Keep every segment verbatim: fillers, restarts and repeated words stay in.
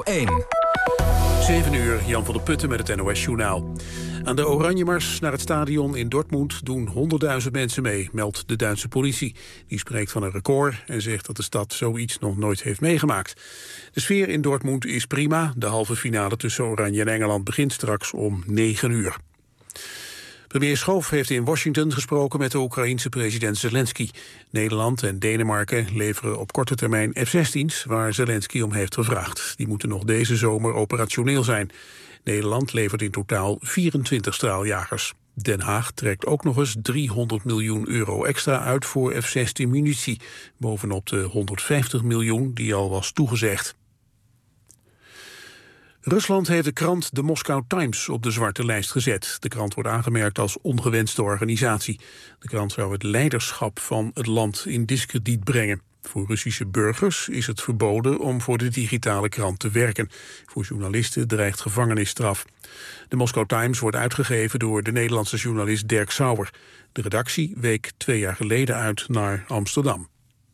één. zeven uur, Jan van der Putten met het N O S-journaal. Aan de Oranjemars naar het stadion in Dortmund doen honderdduizend mensen mee, meldt de Duitse politie. Die spreekt van een record en zegt dat de stad zoiets nog nooit heeft meegemaakt. De sfeer in Dortmund is prima. De halve finale tussen Oranje en Engeland begint straks om negen uur. Premier Schoof heeft in Washington gesproken met de Oekraïense president Zelensky. Nederland en Denemarken leveren op korte termijn F zestien's... waar Zelensky om heeft gevraagd. Die moeten nog deze zomer operationeel zijn. Nederland levert in totaal vierentwintig straaljagers. Den Haag trekt ook nog eens driehonderd miljoen euro extra uit voor F zestien munitie. Bovenop de honderdvijftig miljoen die al was toegezegd. Rusland heeft de krant de Moscow Times op de zwarte lijst gezet. De krant wordt aangemerkt als ongewenste organisatie. De krant zou het leiderschap van het land in diskrediet brengen. Voor Russische burgers is het verboden om voor de digitale krant te werken. Voor journalisten dreigt gevangenisstraf. De Moscow Times wordt uitgegeven door de Nederlandse journalist Dirk Sauer. De redactie week twee jaar geleden uit naar Amsterdam.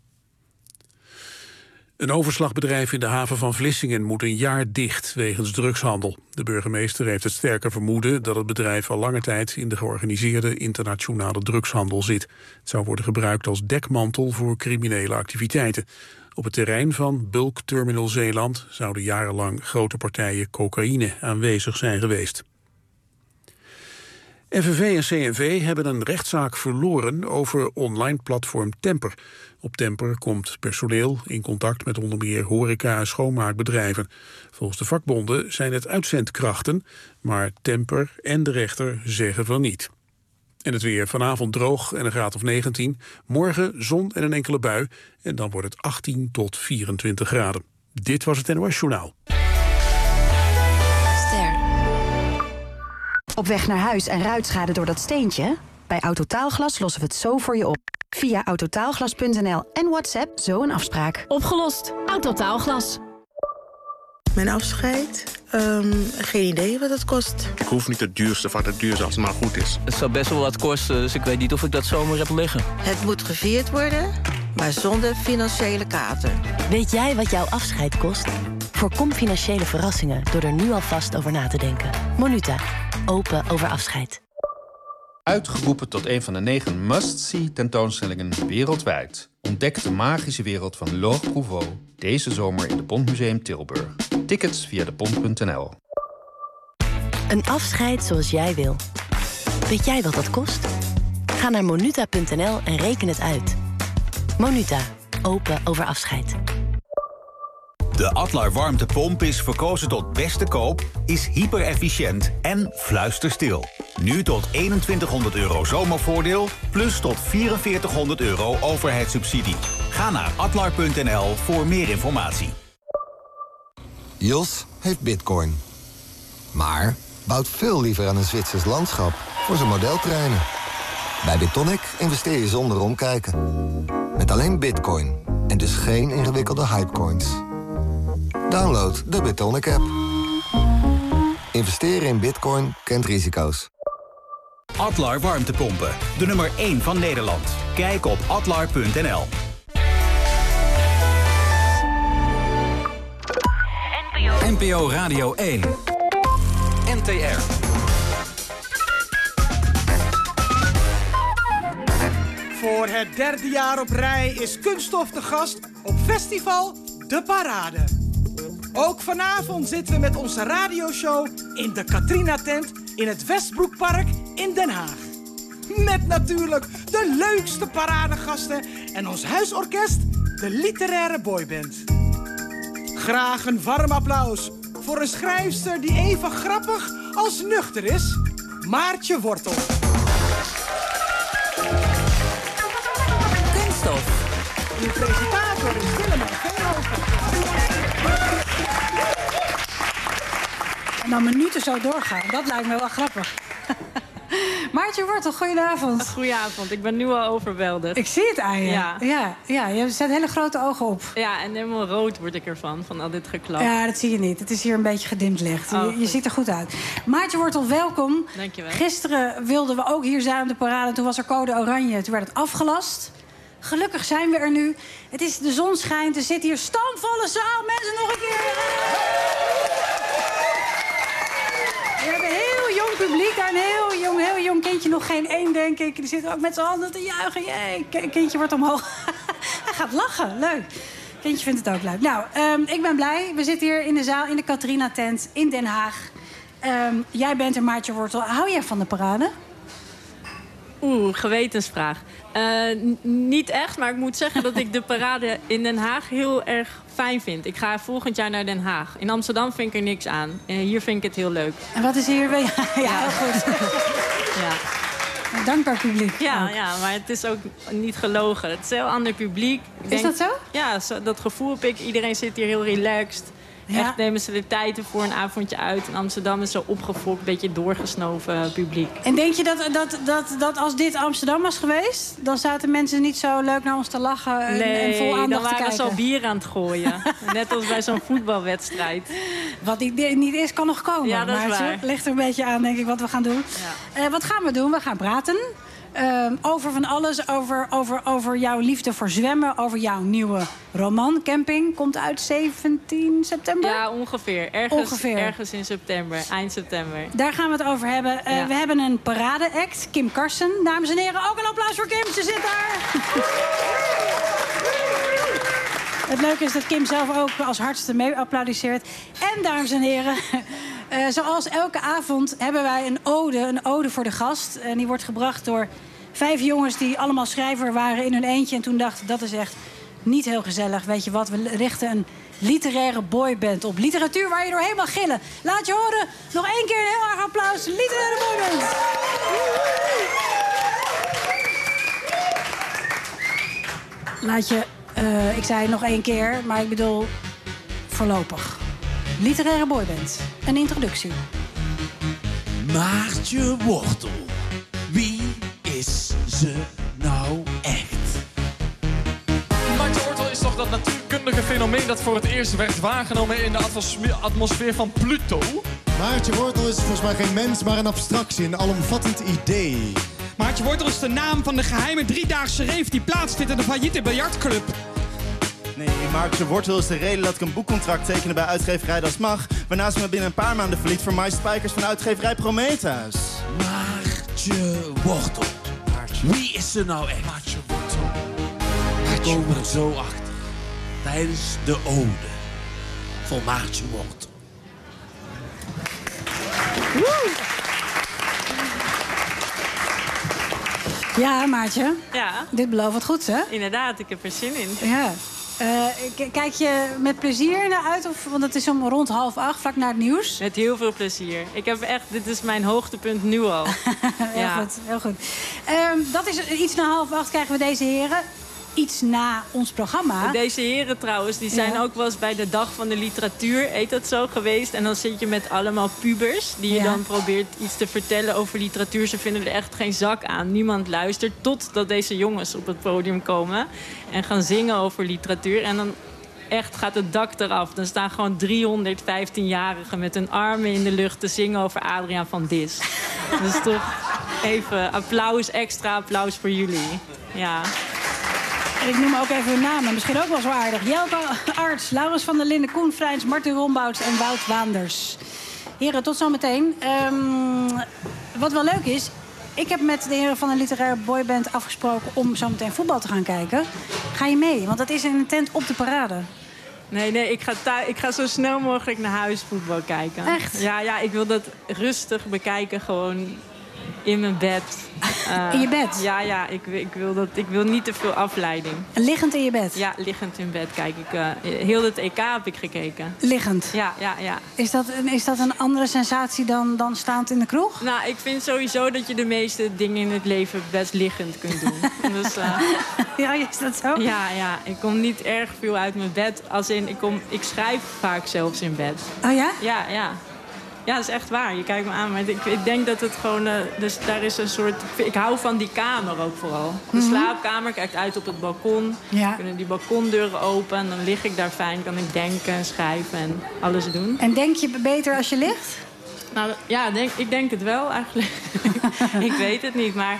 Een overslagbedrijf in de haven van Vlissingen moet een jaar dicht wegens drugshandel. De burgemeester heeft het sterke vermoeden dat het bedrijf al lange tijd in de georganiseerde internationale drugshandel zit. Het zou worden gebruikt als dekmantel voor criminele activiteiten. Op het terrein van Bulk Terminal Zeeland zouden jarenlang grote partijen cocaïne aanwezig zijn geweest. F N V en C N V hebben een rechtszaak verloren over online platform Temper. Op Temper komt personeel in contact met onder meer horeca- en schoonmaakbedrijven. Volgens de vakbonden zijn het uitzendkrachten, maar Temper en de rechter zeggen van niet. En het weer vanavond droog en een graad of negentien. Morgen zon en een enkele bui en dan wordt het achttien tot vierentwintig graden. Dit was het N O S-journaal. Op weg naar huis en ruitschade door dat steentje? Bij Autotaalglas lossen we het zo voor je op. Via autotaalglas punt n l en WhatsApp zo een afspraak. Opgelost. Autotaalglas. Mijn afscheid? Um, geen idee wat het kost. Ik hoef niet het duurste van het duurste als het maar goed is. Het zou best wel wat kosten, dus ik weet niet of ik dat zomaar heb liggen. Het moet gevierd worden, maar zonder financiële kater. Weet jij wat jouw afscheid kost? Voorkom financiële verrassingen door er nu alvast over na te denken. Monuta. Open over afscheid. Uitgeroepen tot een van de negen must-see tentoonstellingen wereldwijd. Ontdek de magische wereld van Laure Prouvost deze zomer in de Pontmuseum Tilburg. Tickets via de pont punt n l. Een afscheid zoals jij wil. Weet jij wat dat kost? Ga naar monuta punt n l en reken het uit. Monuta. Open over afscheid. De Adlar warmtepomp is verkozen tot beste koop, is hyper-efficiënt en fluisterstil. Nu tot eenentwintighonderd euro zomervoordeel, plus tot vierenveertighonderd euro overheidssubsidie. Ga naar adlar punt n l voor meer informatie. Jos heeft bitcoin. Maar bouwt veel liever aan een Zwitsers landschap voor zijn modeltreinen. Bij Bitonic investeer je zonder omkijken. Met alleen bitcoin en dus geen ingewikkelde hypecoins. Download de Bitonic app. Investeren in bitcoin kent risico's. Adlar warmtepompen, de nummer één van Nederland. Kijk op adlar punt n l. N P O Radio één. N T R. Voor het derde jaar op rij is Kunststof te gast op festival De Parade. Ook vanavond zitten we met onze radioshow in de Katrina-tent in het Westbroekpark in Den Haag. Met natuurlijk de leukste paradegasten en ons huisorkest, de literaire boyband. Graag een warm applaus voor een schrijfster die even grappig als nuchter is, Maartje Wortel. Kunststof. Uw presentator is Willem Veenhoven. En dan minuten zo doorgaan, dat lijkt me wel grappig. Maartje Wortel, goedenavond. Goedenavond, ik ben nu al overweldigd. Ik zie het aan je. Ja. Ja, ja, je zet hele grote ogen op. Ja, en helemaal rood word ik ervan, van al dit geklap. Ja, dat zie je niet. Het is hier een beetje gedimd licht. Oh, je, je ziet er goed uit. Maartje Wortel, welkom. Dankjewel. Gisteren wilden we ook hier zijn op de parade. Toen was er code oranje, toen werd het afgelast. Gelukkig zijn we er nu. Het is, de zon schijnt, er zit hier stamvolle zaal. Mensen, nog een keer. kindje nog geen één, denk ik. Die zit ook met zijn handen te juichen. Jee, K- kindje wordt omhoog. Hij gaat lachen, leuk. Kindje vindt het ook leuk. Nou, um, ik ben blij. We zitten hier in de zaal in de Catharina-tent in Den Haag. Um, jij bent er, Maartje Wortel. Hou jij van de parade? Oeh, gewetensvraag. Uh, n- niet echt, maar ik moet zeggen dat ik de parade in Den Haag heel erg fijn vind. Ik ga volgend jaar naar Den Haag. In Amsterdam vind ik er niks aan. En hier vind ik het heel leuk. En wat is hier? Ja, ja, heel goed. Ja. Een dankbaar publiek. Ja, ook. ja, maar het is ook niet gelogen. Het is een heel ander publiek. Ik Is denk, dat zo? Ja, zo, dat gevoel heb ik. Iedereen zit hier heel relaxed. Ja. Echt nemen ze de tijd ervoor een avondje uit. In Amsterdam is zo opgefokt, een beetje doorgesnoven publiek. En denk je dat, dat, dat, dat als dit Amsterdam was geweest... dan zaten mensen niet zo leuk naar ons te lachen en, Nee, en vol aandacht dan te waren kijken? ze al bier aan het gooien. Net als bij zo'n voetbalwedstrijd. Wat niet, niet is, kan nog komen. Ja, dat is maar waar. het ligt er een beetje aan, denk ik, wat we gaan doen. Ja. Uh, wat gaan we doen? We gaan praten. Uh, over van alles. Over, over, over jouw liefde voor zwemmen. Over jouw nieuwe roman, Camping. Komt uit zeventien september? Ja, ongeveer. Ergens, Ongeveer. ergens in september, eind september. Daar gaan we het over hebben. Uh, Ja. We hebben een parade-act, Kim Karsen. Dames en heren, ook een applaus voor Kim. Ze zit daar. Het leuke is dat Kim zelf ook als hardste mee applaudisseert. En, dames en heren... Uh, zoals elke avond hebben wij een ode, een ode voor de gast. En die wordt gebracht door vijf jongens die allemaal schrijver waren in hun eentje. En toen dachten, dat is echt niet heel gezellig. Weet je wat, we richten een literaire boyband op. Literatuur waar je doorheen mag gillen. Laat je horen, nog één keer een heel erg applaus. Literaire boyband. Laat je, uh, ik zei nog één keer, maar ik bedoel voorlopig. Literaire boyband. Een introductie. Maartje Wortel. Wie is ze nou echt? Maartje Wortel is toch dat natuurkundige fenomeen dat voor het eerst werd waargenomen in de atmosfeer, atmosfeer van Pluto? Maartje Wortel is volgens mij geen mens, maar een abstractie, een alomvattend idee. Maartje Wortel is de naam van de geheime driedaagse rave die plaatsvindt in de failliete biljartclub. Nee, Maartje Wortel is de reden dat ik een boekcontract tekende bij uitgeverij Das Mag, waarna ze me binnen een paar maanden verliet voor Mais Spijkers van uitgeverij Prometheus. Maartje Wortel. Wie is ze nou echt? Maartje Wortel. We komen er zo achter. Tijdens de ode van Maartje Wortel. Woe! Ja, Maartje. Ja. Dit belooft wat goeds, hè? Inderdaad, ik heb er zin in. Ja. Uh, k- kijk je met plezier naar uit? Of, want het is om rond half acht, vlak na het nieuws. Met heel veel plezier. Ik heb echt, dit is mijn hoogtepunt nu al. heel ja. goed, heel goed. Um, dat is iets na half acht krijgen we deze heren. Iets na ons programma. Deze heren trouwens, die zijn Ja. ook wel eens bij de Dag van de Literatuur, heet dat zo, geweest. En dan zit je met allemaal pubers die je Ja. dan probeert iets te vertellen over literatuur. Ze vinden er echt geen zak aan. Niemand luistert totdat deze jongens op het podium komen en gaan zingen over literatuur. En dan echt gaat het dak eraf. Dan staan gewoon driehonderdvijftienjarigen met hun armen in de lucht te zingen over Adriaan van Dis. Dus toch even applaus, extra applaus voor jullie. Ja. En ik noem ook even hun namen, misschien ook wel zo aardig. Jelke Arts, Laurens van der Linden, Koen Vrijns, Martin Rombouts en Wout Waanders. Heren, tot zometeen. Um, wat wel leuk is, ik heb met de heren van de literaire boyband afgesproken om zometeen voetbal te gaan kijken. Ga je mee? Want dat is in een tent op de parade. Nee, nee, ik ga, thu- ik ga zo snel mogelijk naar huis voetbal kijken. Echt? Ja, ja, ik wil dat rustig bekijken, gewoon in mijn bed. Uh, In je bed? Ja, ja, ik, ik, wil dat, ik wil niet te veel afleiding. Liggend in je bed? Ja, liggend in bed kijk ik. Uh, heel het E K heb ik gekeken. Liggend? Ja, ja, ja. Is dat, een, is dat een andere sensatie dan, dan staand in de kroeg? Nou, ik vind sowieso dat je de meeste dingen in het leven best liggend kunt doen. Dus, uh, ja, is dat zo? Ja, ja, ik kom niet erg veel uit mijn bed. Als in, ik, kom, ik schrijf vaak zelfs in bed. Oh ja? Ja, ja. Ja, dat is echt waar. Je kijkt me aan. Maar ik, ik denk dat het gewoon... Uh, dus daar is een soort... Ik hou van die kamer ook vooral. De Mhm. slaapkamer kijkt uit op het balkon. Ja. Kunnen die balkondeuren open. En dan lig ik daar fijn. Kan ik denken en schrijven en alles doen. En denk je beter als je ligt? Nou, ja, denk, ik denk het wel eigenlijk. Ik weet het niet, maar...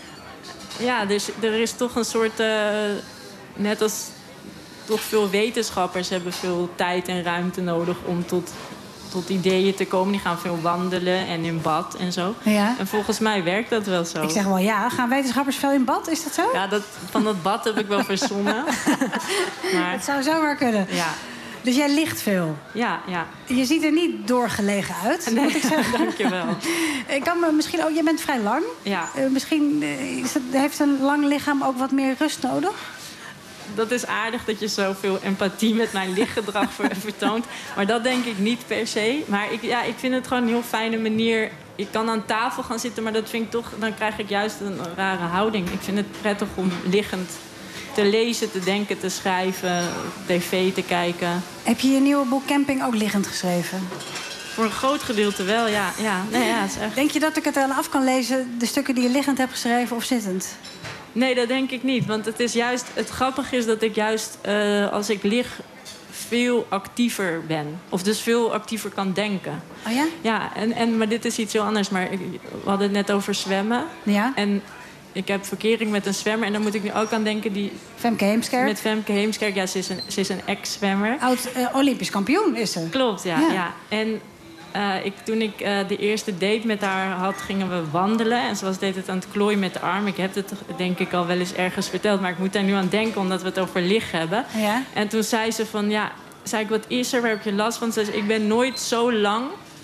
Ja, dus er is toch een soort... Uh, net als toch veel wetenschappers hebben veel tijd en ruimte nodig om tot... tot tot ideeën te komen. Die gaan veel wandelen en in bad en zo. Ja. En volgens mij werkt dat wel zo. Ik zeg wel ja. Gaan wetenschappers veel in bad? Is dat zo? Ja, dat, van dat bad heb ik wel verzonnen. Maar... Het zou zomaar kunnen. Ja. Dus jij ligt veel? Ja, ja. Je ziet er niet doorgelegen uit, nee, moet ik zeggen. Dankjewel. Ik kan me misschien ook... Jij bent vrij lang. Ja. Uh, misschien uh, is het, heeft een lang lichaam ook wat meer rust nodig? Dat is aardig dat je zoveel empathie met mijn lichtgedrag vertoont. Maar dat denk ik niet per se. Maar ik, ja, ik vind het gewoon een heel fijne manier. Je kan aan tafel gaan zitten, maar dat vind ik toch... dan krijg ik juist een rare houding. Ik vind het prettig om liggend te lezen, te denken, te schrijven, tv te kijken. Heb je je nieuwe boek Camping ook liggend geschreven? Voor een groot gedeelte wel, ja. ja. Nee, ja het is echt... Denk je dat ik het wel af kan lezen, de stukken die je liggend hebt geschreven of zittend? Nee, dat denk ik niet. Want het is juist... Het grappige is dat ik juist, uh, als ik lig, veel actiever ben. Of dus veel actiever kan denken. Oh ja? Ja, en, en, maar dit is iets heel anders. Maar ik, we hadden het net over zwemmen. Ja. En ik heb verkering met een zwemmer. En dan moet ik nu ook aan denken die... Femke Heemskerk? Met Femke Heemskerk. Ja, ze is een, ze is een ex-zwemmer. Oud uh, Olympisch kampioen is ze. Klopt, ja. ja. ja. En uh, ik, toen ik uh, de eerste date met haar had, gingen we wandelen. En ze was deed het aan het klooien met de arm. Ik heb het denk ik al wel eens ergens verteld. Maar ik moet daar nu aan denken, omdat we het over liggen hebben. Ja. En toen zei ze van, ja... Zei ik, wat is er? Waar heb je last van? Ze zei, ik ben nooit zo lang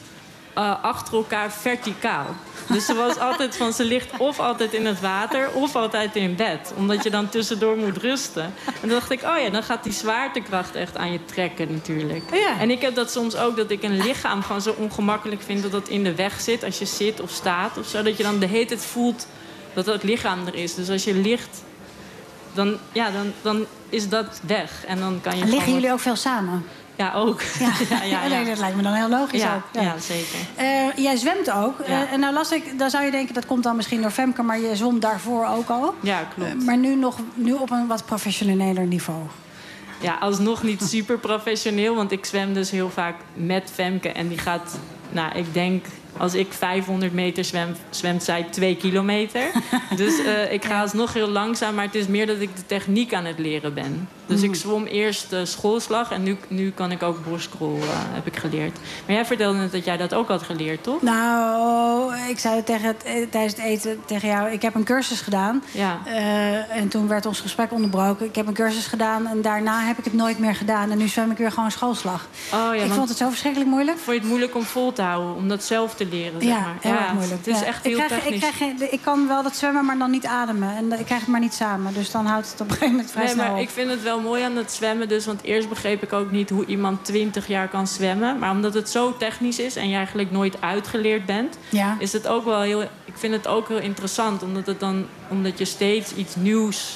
uh, achter elkaar verticaal. Dus ze was altijd van, ze ligt of altijd in het water of altijd in bed. Omdat je dan tussendoor moet rusten. En toen dacht ik, oh ja, dan gaat die zwaartekracht echt aan je trekken natuurlijk. Ja. En ik heb dat soms ook, dat ik een lichaam gewoon zo ongemakkelijk vind dat dat in de weg zit. Als je zit of staat of zo. Dat je dan de hele tijd voelt dat dat lichaam er is. Dus als je ligt, dan, ja, dan, dan is dat weg. En dan kan je Liggen gewoon... jullie ook veel samen? Ja, ook. Ja, ja, ja, ja. Nee, dat lijkt me dan heel logisch ja, ook. Ja, ja zeker. Uh, jij zwemt ook. Ja. Uh, en nou las ik, dan zou je denken, dat komt dan misschien door Femke... maar je zwom daarvoor ook al. Ja, klopt. Uh, maar nu, nog, nu op een wat professioneler niveau. Ja, alsnog niet super professioneel. Want ik zwem dus heel vaak met Femke. En die gaat, nou, ik denk... Als ik vijfhonderd meter zwem, zwemt zij twee kilometer. Dus uh, ik ga alsnog heel langzaam. Maar het is meer dat ik de techniek aan het leren ben. Dus mm. ik zwom eerst uh, schoolslag. En nu, nu kan ik ook borstcrawl, uh, heb ik geleerd. Maar jij vertelde net dat jij dat ook had geleerd, toch? Nou, ik zei het tegen het, tijdens het eten tegen jou. Ik heb een cursus gedaan. Ja. Uh, en toen werd ons gesprek onderbroken. Ik heb een cursus gedaan en daarna heb ik het nooit meer gedaan. En nu zwem ik weer gewoon schoolslag. Oh, ja, ik vond het zo verschrikkelijk moeilijk. Vond je het moeilijk om vol te houden? Om dat zelf te leren, zeg ja, maar. heel erg moeilijk. Het is ja. echt heel ik krijg, technisch. Ik, krijg, ik kan wel dat zwemmen, maar dan niet ademen. En ik krijg het maar niet samen. Dus dan houdt het op een gegeven moment vrij nee, snel maar op. ik vind het wel mooi aan het zwemmen dus. Want eerst begreep ik ook niet hoe iemand twintig jaar kan zwemmen. Maar omdat het zo technisch is en je eigenlijk nooit uitgeleerd bent... Ja. is het ook wel heel... Ik vind het ook heel interessant. Omdat, het dan, omdat je steeds iets nieuws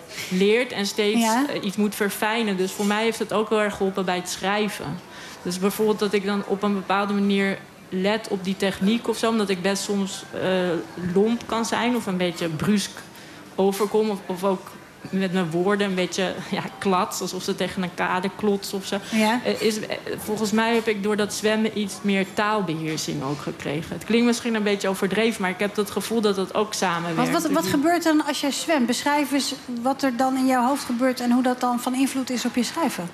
leert en steeds ja. iets moet verfijnen. Dus voor mij heeft het ook heel erg geholpen bij het schrijven. Dus bijvoorbeeld dat ik dan op een bepaalde manier let op die techniek of zo. Omdat ik best soms uh, lomp kan zijn of een beetje brusk overkom. Of, of ook met mijn woorden een beetje ja, klats. Alsof ze tegen een kade klots of zo. Ja. Uh, is, uh, volgens mij heb ik door dat zwemmen iets meer taalbeheersing ook gekregen. Het klinkt misschien een beetje overdreven, maar ik heb het gevoel dat het ook samenwerkt. Wat, wat, wat gebeurt er dan als jij zwemt? Beschrijf eens wat er dan in jouw hoofd gebeurt en hoe dat dan van invloed is op je schrijven.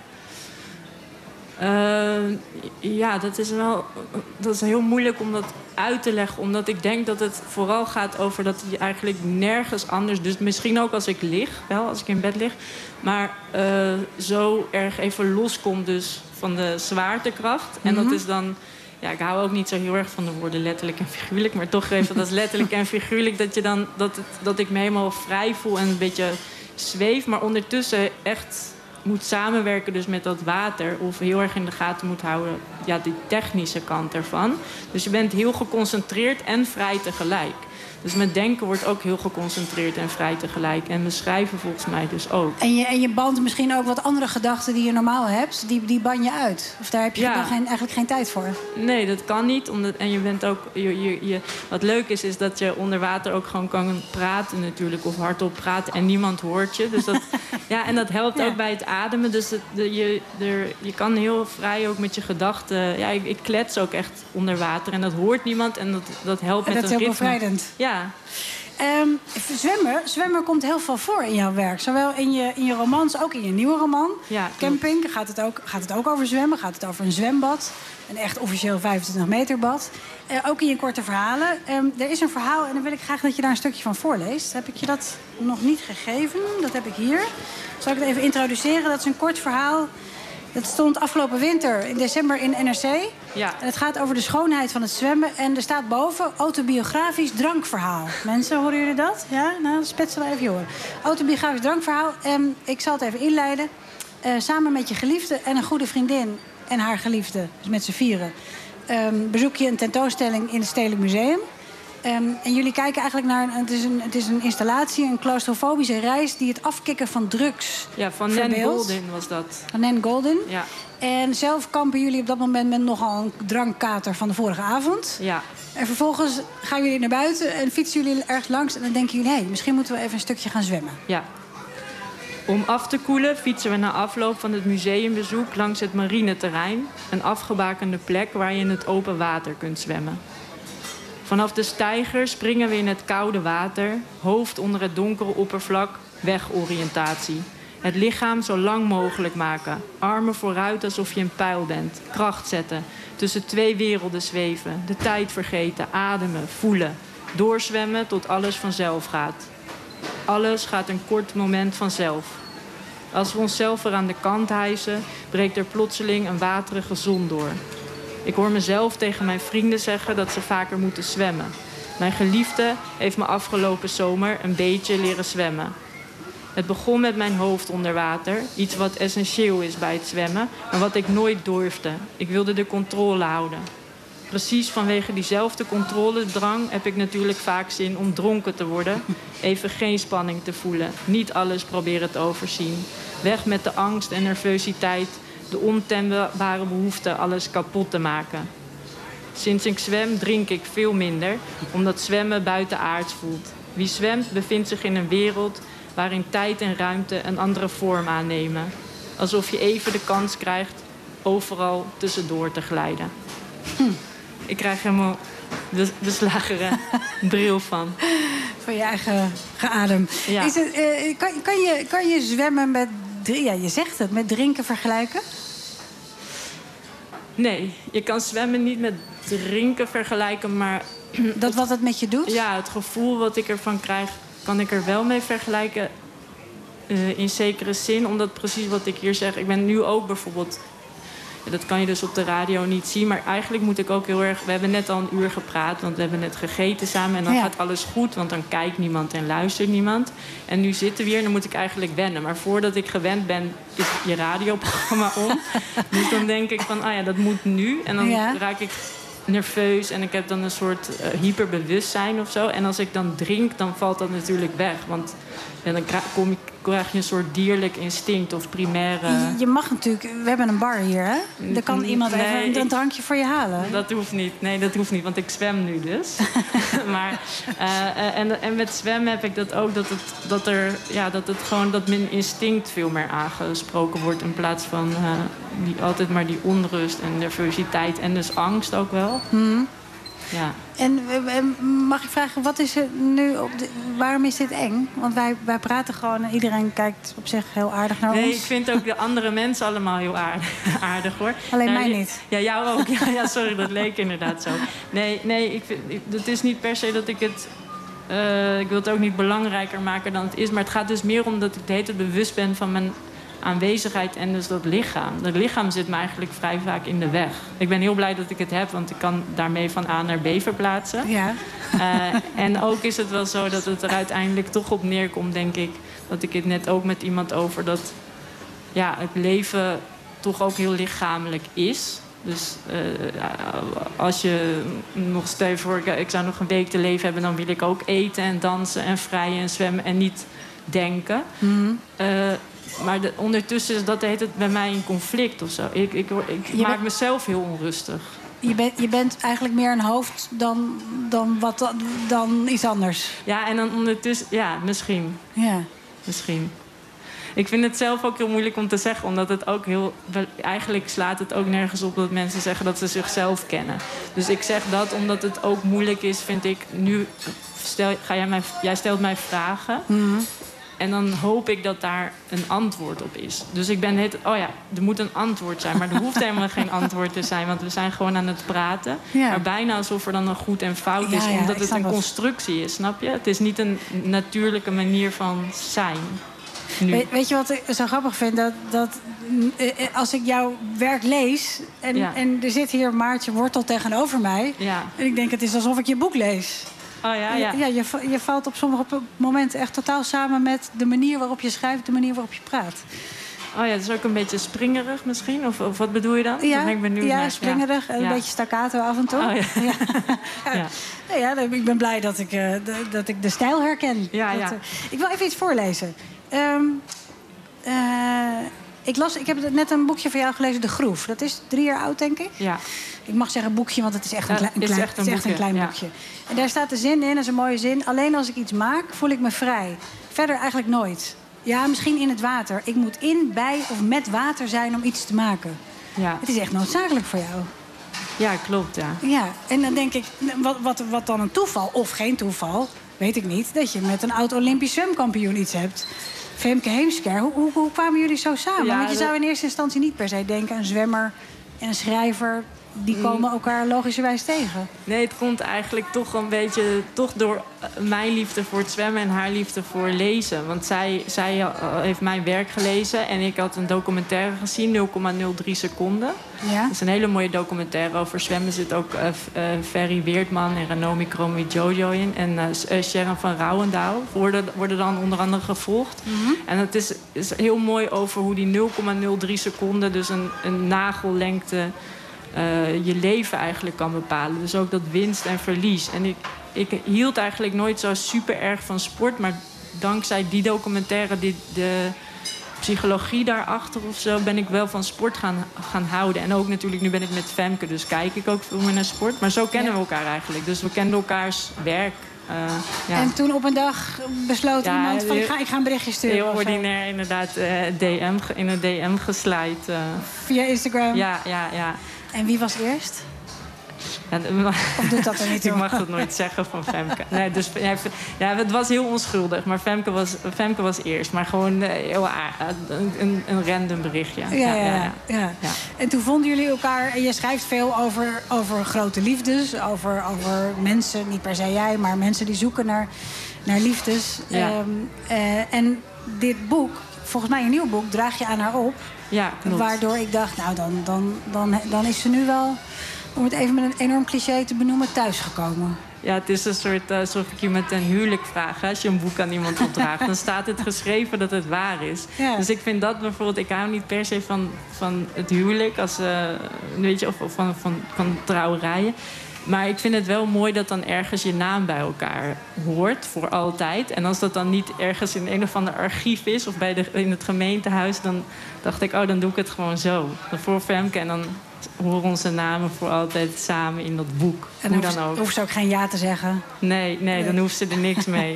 Uh, ja, dat is wel dat is heel moeilijk om dat uit te leggen. Omdat ik denk dat het vooral gaat over dat je eigenlijk nergens anders... dus misschien ook als ik lig, wel als ik in bed lig... maar uh, zo erg even loskomt dus van de zwaartekracht. En Mm-hmm. dat is dan... Ja, ik hou ook niet zo heel erg van de woorden letterlijk en figuurlijk... maar toch even dat letterlijk en figuurlijk... dat, je dan, dat, het, dat ik me helemaal vrij voel en een beetje zweef... maar ondertussen echt... moet samenwerken dus met dat water... of heel erg in de gaten moet houden... ja, die technische kant ervan. Dus je bent heel geconcentreerd en vrij tegelijk. Dus mijn denken wordt ook heel geconcentreerd en vrij tegelijk. En mijn schrijven volgens mij dus ook. En je, en je bandt misschien ook wat andere gedachten die je normaal hebt... die, die ban je uit? Of daar heb je Ja. dan geen, eigenlijk geen tijd voor? Nee, dat kan niet. Omdat, en je bent ook... Je, je, je, wat leuk is, is dat je onder water ook gewoon kan praten natuurlijk. Of hardop praten en niemand hoort je. Dus dat, ja, en dat helpt Ja. ook bij het ademen. Dus het, de, je, er, je kan heel vrij ook met je gedachten... Ja, ik, ik klets ook echt onder water. En dat hoort niemand en dat, dat helpt En met dat een is heel ritme. bevrijdend. Ja. Um, zwemmen, zwemmen komt heel veel voor in jouw werk. Zowel in je, in je romans, ook in je nieuwe roman. Ja, Camping, gaat het, ook, gaat het ook over zwemmen? Gaat het over een zwembad? Een echt officieel vijfentwintig meter bad. Uh, ook in je korte verhalen. Um, er is een verhaal en dan wil ik graag dat je daar een stukje van voorleest. Heb ik je dat nog niet gegeven? Dat heb ik hier. Zal ik het even introduceren? Dat is een kort verhaal. Dat stond afgelopen winter in december in N R C. Ja. En het gaat over de schoonheid van het zwemmen. En er staat boven autobiografisch drankverhaal. Mensen, horen jullie dat? Ja? Nou, dat spetsen we even horen. Autobiografisch drankverhaal. En ik zal het even inleiden. Uh, samen met je geliefde en een goede vriendin en haar geliefde, dus met z'n vieren, um, bezoek je een tentoonstelling in het Stedelijk Museum. Um, en jullie kijken eigenlijk naar... Het is, een, het is een installatie, een claustrofobische reis die het afkicken van drugs Ja, van verbeeldt. Nan Goldin was dat. Van Nan Goldin. Ja. En zelf kampen jullie op dat moment met nogal een drankkater van de vorige avond. Ja. En vervolgens gaan jullie naar buiten en fietsen jullie ergens langs. En dan denken jullie, hé, hey, misschien moeten we even een stukje gaan zwemmen. Ja. Om af te koelen fietsen we na afloop van het museumbezoek langs het marineterrein. Een afgebakende plek waar je in het open water kunt zwemmen. Vanaf de steiger springen we in het koude water, hoofd onder het donkere oppervlak, wegoriëntatie. Het lichaam zo lang mogelijk maken. Armen vooruit alsof je een pijl bent. Kracht zetten. Tussen twee werelden zweven. De tijd vergeten. Ademen. Voelen. Doorzwemmen tot alles vanzelf gaat. Alles gaat een kort moment vanzelf. Als we onszelf er aan de kant hijsen, breekt er plotseling een waterige zon door. Ik hoor mezelf tegen mijn vrienden zeggen dat ze vaker moeten zwemmen. Mijn geliefde heeft me afgelopen zomer een beetje leren zwemmen. Het begon met mijn hoofd onder water. Iets wat essentieel is bij het zwemmen, maar wat ik nooit durfde. Ik wilde de controle houden. Precies vanwege diezelfde controledrang heb ik natuurlijk vaak zin om dronken te worden. Even geen spanning te voelen. Niet alles proberen te overzien. Weg met de angst en nervositeit. De ontembare behoefte alles kapot te maken. Sinds ik zwem drink ik veel minder, omdat zwemmen buitenaards voelt. Wie zwemt bevindt zich in een wereld waarin tijd en ruimte een andere vorm aannemen. Alsof je even de kans krijgt overal tussendoor te glijden. Hm. Ik krijg helemaal de, de slagere bril van. Van je eigen geadem. Ja. Is het, uh, kan, kan, je, kan je zwemmen met... Ja, je zegt het, met drinken vergelijken? Nee, je kan zwemmen niet met drinken vergelijken, maar... Dat wat het met je doet? Ja, het gevoel wat ik ervan krijg, kan ik er wel mee vergelijken. Uh, in zekere zin, omdat precies wat ik hier zeg... Ik ben nu ook bijvoorbeeld... Dat kan je dus op de radio niet zien. Maar eigenlijk moet ik ook heel erg... We hebben net al een uur gepraat, want we hebben net gegeten samen. En dan ja. gaat alles goed, want dan kijkt niemand en luistert niemand. En nu zitten we hier en dan moet ik eigenlijk wennen. Maar voordat ik gewend ben, is je radioprogramma om. Dus dan denk ik van, ah ja, dat moet nu. En dan ja. raak ik nerveus en ik heb dan een soort uh, hyperbewustzijn of zo. En als ik dan drink, dan valt dat natuurlijk weg. Want ja, dan krijg, kom ik, krijg je een soort dierlijk instinct of primaire... Je, je mag natuurlijk... We hebben een bar hier, hè? Er kan iemand nee, even een, een drankje voor je halen. Dat hoeft niet. Nee, dat hoeft niet, want ik zwem nu dus. maar, uh, en, en met zwemmen heb ik dat ook, dat het, dat er, ja, dat het gewoon, dat mijn instinct veel meer aangesproken wordt in plaats van uh, die, altijd maar die onrust en nervositeit en dus angst ook wel. Hmm. Ja. En mag ik vragen, wat is er nu op de, waarom is dit eng? Want wij, wij praten gewoon en iedereen kijkt op zich heel aardig naar nee, ons. Nee, ik vind ook de andere mensen allemaal heel aardig, aardig hoor. Alleen nou, mij je, niet. Ja, jou ook. Ja, ja, sorry, dat leek inderdaad zo. Nee, nee, ik vind, het is niet per se dat ik het... Uh, ik wil het ook niet belangrijker maken dan het is. Maar het gaat dus meer om dat ik de hele tijd bewust ben van mijn aanwezigheid en dus dat lichaam. Dat lichaam zit me eigenlijk vrij vaak in de weg. Ik ben heel blij dat ik het heb, want ik kan daarmee van A naar B verplaatsen. Ja. Uh, en ook is het wel zo dat het er uiteindelijk toch op neerkomt, denk ik. Dat ik het net ook met iemand over dat ja, het leven toch ook heel lichamelijk is. Dus uh, als je nog stel voor, ik zou nog een week te leven hebben, dan wil ik ook eten en dansen en vrijen en zwemmen en niet denken. Mm-hmm. Uh, Maar de, ondertussen is dat heet het bij mij een conflict of zo. Ik, ik, ik maak bent, mezelf heel onrustig. Je, ben, je bent eigenlijk meer een hoofd dan, dan, wat, dan iets anders. Ja, en dan ondertussen... Ja, misschien. Ja. Misschien. Ik vind het zelf ook heel moeilijk om te zeggen. Omdat het ook heel... Eigenlijk slaat het ook nergens op dat mensen zeggen dat ze zichzelf kennen. Dus ik zeg dat omdat het ook moeilijk is, vind ik. Nu stel, ga jij, mij, jij stelt mij vragen. Mm-hmm. En dan hoop ik dat daar een antwoord op is. Dus ik ben net... Oh ja, er moet een antwoord zijn. Maar er hoeft helemaal geen antwoord te zijn. Want we zijn gewoon aan het praten. Ja. Maar bijna alsof er dan een goed en fout is. Ja, ja, omdat ik het snap een het. constructie is, snap je? Het is niet een natuurlijke manier van zijn. Nu. We, weet je wat ik zo grappig vind? Dat, dat eh, als ik jouw werk lees... En, Ja. en er zit hier Maartje Wortel tegenover mij... Ja. en ik denk, het is alsof ik je boek lees. Oh ja, ja. ja je, je valt op sommige momenten echt totaal samen met de manier waarop je schrijft... de manier waarop je praat. Oh ja, dat is ook een beetje springerig misschien? Of, of wat bedoel je dan? Ja, Daar ben ik benieuwd ja naar. springerig. En Ja. een beetje staccato af en toe. Oh, ja. Ja. Ja. Ja, ja, ik ben blij dat ik, uh, de, dat ik de stijl herken. Ja, dat, ja. uh, ik wil even iets voorlezen. Um, uh, ik, las, ik heb net een boekje van jou gelezen, De Groef. Dat is drie jaar oud, denk ik. Ja. Ik mag zeggen boekje, want het is echt een, Ja, klein, een, het is klein, echt het een is echt een boekje, klein ja. boekje. En daar staat de zin in, dat is een mooie zin. Alleen als ik iets maak, voel ik me vrij. Verder eigenlijk nooit. Ja, misschien in het water. Ik moet in, bij of met water zijn om iets te maken. Ja. Het is echt noodzakelijk voor jou. Ja, klopt, ja. Ja, en dan denk ik, wat, wat, wat dan een toeval, of geen toeval, weet ik niet... dat je met een oud-Olympisch zwemkampioen iets hebt. Femke Heemskerk, hoe, hoe, hoe kwamen jullie zo samen? Ja, Want je dat... zou in eerste instantie niet per se denken... een zwemmer en een schrijver, die komen elkaar logischerwijs tegen. Nee, het komt eigenlijk toch een beetje toch door mijn liefde voor het zwemmen en haar liefde voor lezen. Want zij, zij heeft mijn werk gelezen en ik had een documentaire gezien, nul komma nul drie seconden. Ja? Dat is een hele mooie documentaire over zwemmen. Er zit ook uh, uh, Ferry Weertman en Ranomi Kromowidjojo in. En uh, Sharon van Rouwendaal worden, worden dan onder andere gevolgd. Mm-hmm. En het is, is heel mooi over hoe die nul komma nul drie seconden, dus een, een nagellengte... Uh, je leven eigenlijk kan bepalen. Dus ook dat winst en verlies. En ik, ik hield eigenlijk nooit zo super erg van sport. Maar dankzij die documentaire, die, de psychologie daarachter of zo... ben ik wel van sport gaan, gaan houden. En ook natuurlijk, nu ben ik met Femke, dus kijk ik ook veel meer naar sport. Maar zo kennen Ja. we elkaar eigenlijk. Dus we kenden elkaars werk. Uh, ja. En toen op een dag besloot Ja, iemand van... heel- ik ga, ik ga een berichtje sturen. Heel of zo. ordinair inderdaad uh, D M, ge- in een D M geslijt. Uh. Via Instagram. Ja, ja, ja. En wie was eerst? Ja, Of doet dat er niet ik toe? mag dat nooit zeggen van Femke. Nee, dus, ja, ja, het was heel onschuldig, maar Femke was, Femke was eerst. Maar gewoon uh, heel aard, een, een, een random berichtje. Ja, ja, ja, ja. Ja. En toen vonden jullie elkaar... En je schrijft veel over, over grote liefdes. Over, over mensen, niet per se jij... maar mensen die zoeken naar, naar liefdes. Ja. Um, uh, en dit boek, volgens mij een nieuw boek... draag je aan haar op. Ja, klopt. Waardoor ik dacht, nou, dan, dan, dan, dan is ze nu wel... om het even met een enorm cliché te benoemen, thuisgekomen. Ja, het is een soort uh, alsof ik je met een huwelijk vraag. Hè? Als je een boek aan iemand opdraagt, dan staat het geschreven dat het waar is. Ja. Dus ik vind dat bijvoorbeeld... Ik hou niet per se van, van het huwelijk, als, uh, weet je, of, of van, van, van trouwerijen. Maar ik vind het wel mooi dat dan ergens je naam bij elkaar hoort, voor altijd. En als dat dan niet ergens in een of ander archief is... of bij de, in het gemeentehuis, dan dacht ik... oh, dan doe ik het gewoon zo. Dan voor Femke en dan horen onze namen voor altijd samen in dat boek. En Hoe dan dan ook. hoeft ze ook geen ja te zeggen. Nee, nee, dan hoeft ze er niks mee.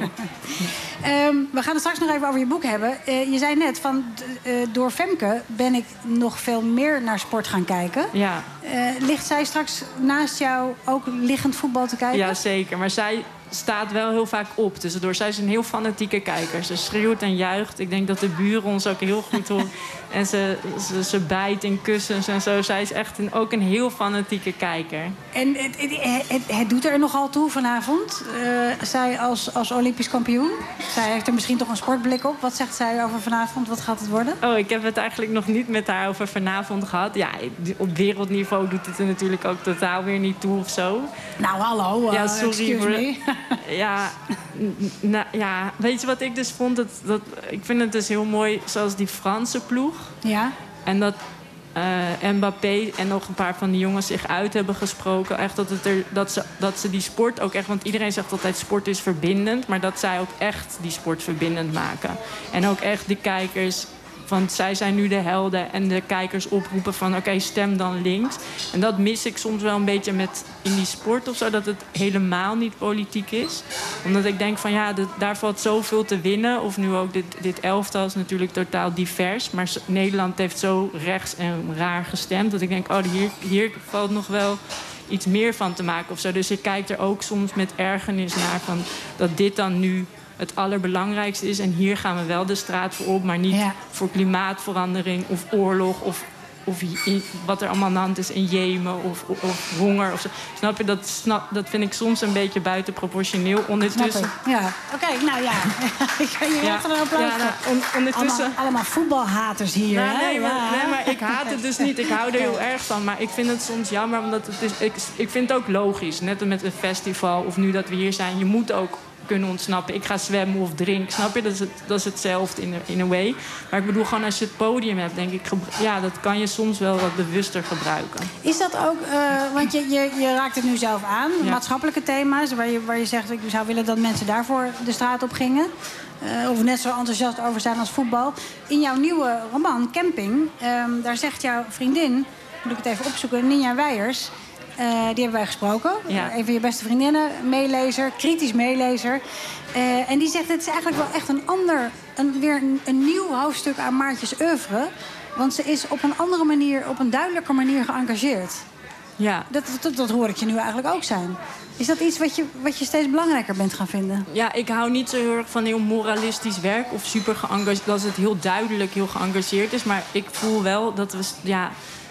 Um, we gaan het straks nog even over je boek hebben. Uh, je zei net, van, uh, door Femke ben ik nog veel meer naar sport gaan kijken. Ja. Uh, ligt zij straks naast jou ook liggend voetbal te kijken? Ja, zeker. Maar zij staat wel heel vaak op tussendoor. Zij is een heel fanatieke kijker. Ze schreeuwt en juicht. Ik denk dat de buren ons ook heel goed horen. En ze, ze, ze bijt in kussens en zo. Zij is echt een, ook een heel fanatieke kijker. En het, het, het, het doet er nogal toe vanavond. Uh, zij als, als Olympisch kampioen. Zij heeft er misschien toch een sportblik op. Wat zegt zij over vanavond? Wat gaat het worden? Oh, ik heb het eigenlijk nog niet met haar over vanavond gehad. Ja, op wereldniveau doet het er natuurlijk ook totaal weer niet toe of zo. Nou, hallo. Uh, ja, sorry. Excuse me. Ja, nou, ja, weet je wat ik dus vond? Dat, dat, ik vind het dus heel mooi, zoals die Franse ploeg. Ja. En dat uh, Mbappé en nog een paar van die jongens zich uit hebben gesproken. Echt dat, het er, dat, ze, dat ze die sport ook echt... Want iedereen zegt altijd sport is verbindend. Maar dat zij ook echt die sport verbindend maken. En ook echt die kijkers Want zij zijn nu de helden en de kijkers oproepen van oké, okay, stem dan links. En dat mis ik soms wel een beetje met in die sport of zo, dat het helemaal niet politiek is. Omdat ik denk van ja, dit, daar valt zoveel te winnen. Of nu ook dit, dit elftal is natuurlijk totaal divers. Maar Nederland heeft zo rechts en raar gestemd dat ik denk, oh, hier, hier valt nog wel iets meer van te maken of zo. Dus ik kijk er ook soms met ergernis naar van dat dit dan nu het allerbelangrijkste is. En hier gaan we wel de straat voor op, maar niet ja. voor klimaatverandering of oorlog of, of wat er allemaal aan de hand is in Jemen of, of, of honger. Of zo. Snap je? Dat, snap, dat vind ik soms een beetje buitenproportioneel ondertussen. Ja, oké, okay, nou ja. Ik ga je echt een applaus. Ja, nou, on, ondertussen... Allemaal, allemaal voetbalhaters hier. Nou, hè? nee, maar, ja. nee, maar ik haat het dus niet. Ik hou er heel erg van. Maar ik vind het soms jammer, omdat het is, ik, ik vind het ook logisch. Net als met een festival of nu dat we hier zijn. Je moet ook kunnen ontsnappen. Ik ga zwemmen of drink. Snap je? Dat is, het, dat is hetzelfde in a, in a way. Maar ik bedoel, gewoon als je het podium hebt, denk ik, ja, dat kan je soms wel wat bewuster gebruiken. Is dat ook, uh, want je, je, je raakt het nu zelf aan, ja. maatschappelijke thema's, waar je, waar je zegt, ik zou willen dat mensen daarvoor de straat op gingen. Uh, of net zo enthousiast over zijn als voetbal. In jouw nieuwe roman, Camping, um, daar zegt jouw vriendin, moet ik het even opzoeken, Ninja Weijers. Uh, die hebben wij gesproken. Ja. Een van je beste vriendinnen, meelezer, kritisch meelezer. Uh, en die zegt, het is eigenlijk wel echt een ander, een, weer een, een nieuw hoofdstuk aan Maartjes oeuvre. Want ze is op een andere manier, op een duidelijke manier geëngageerd. Ja. Dat, dat, dat hoor ik je nu eigenlijk ook zijn. Is dat iets wat je, wat je steeds belangrijker bent gaan vinden? Ja, ik hou niet zo heel erg van heel moralistisch werk of super geëngageerd, dat het heel duidelijk heel geëngageerd is. Maar ik voel wel dat we, ja...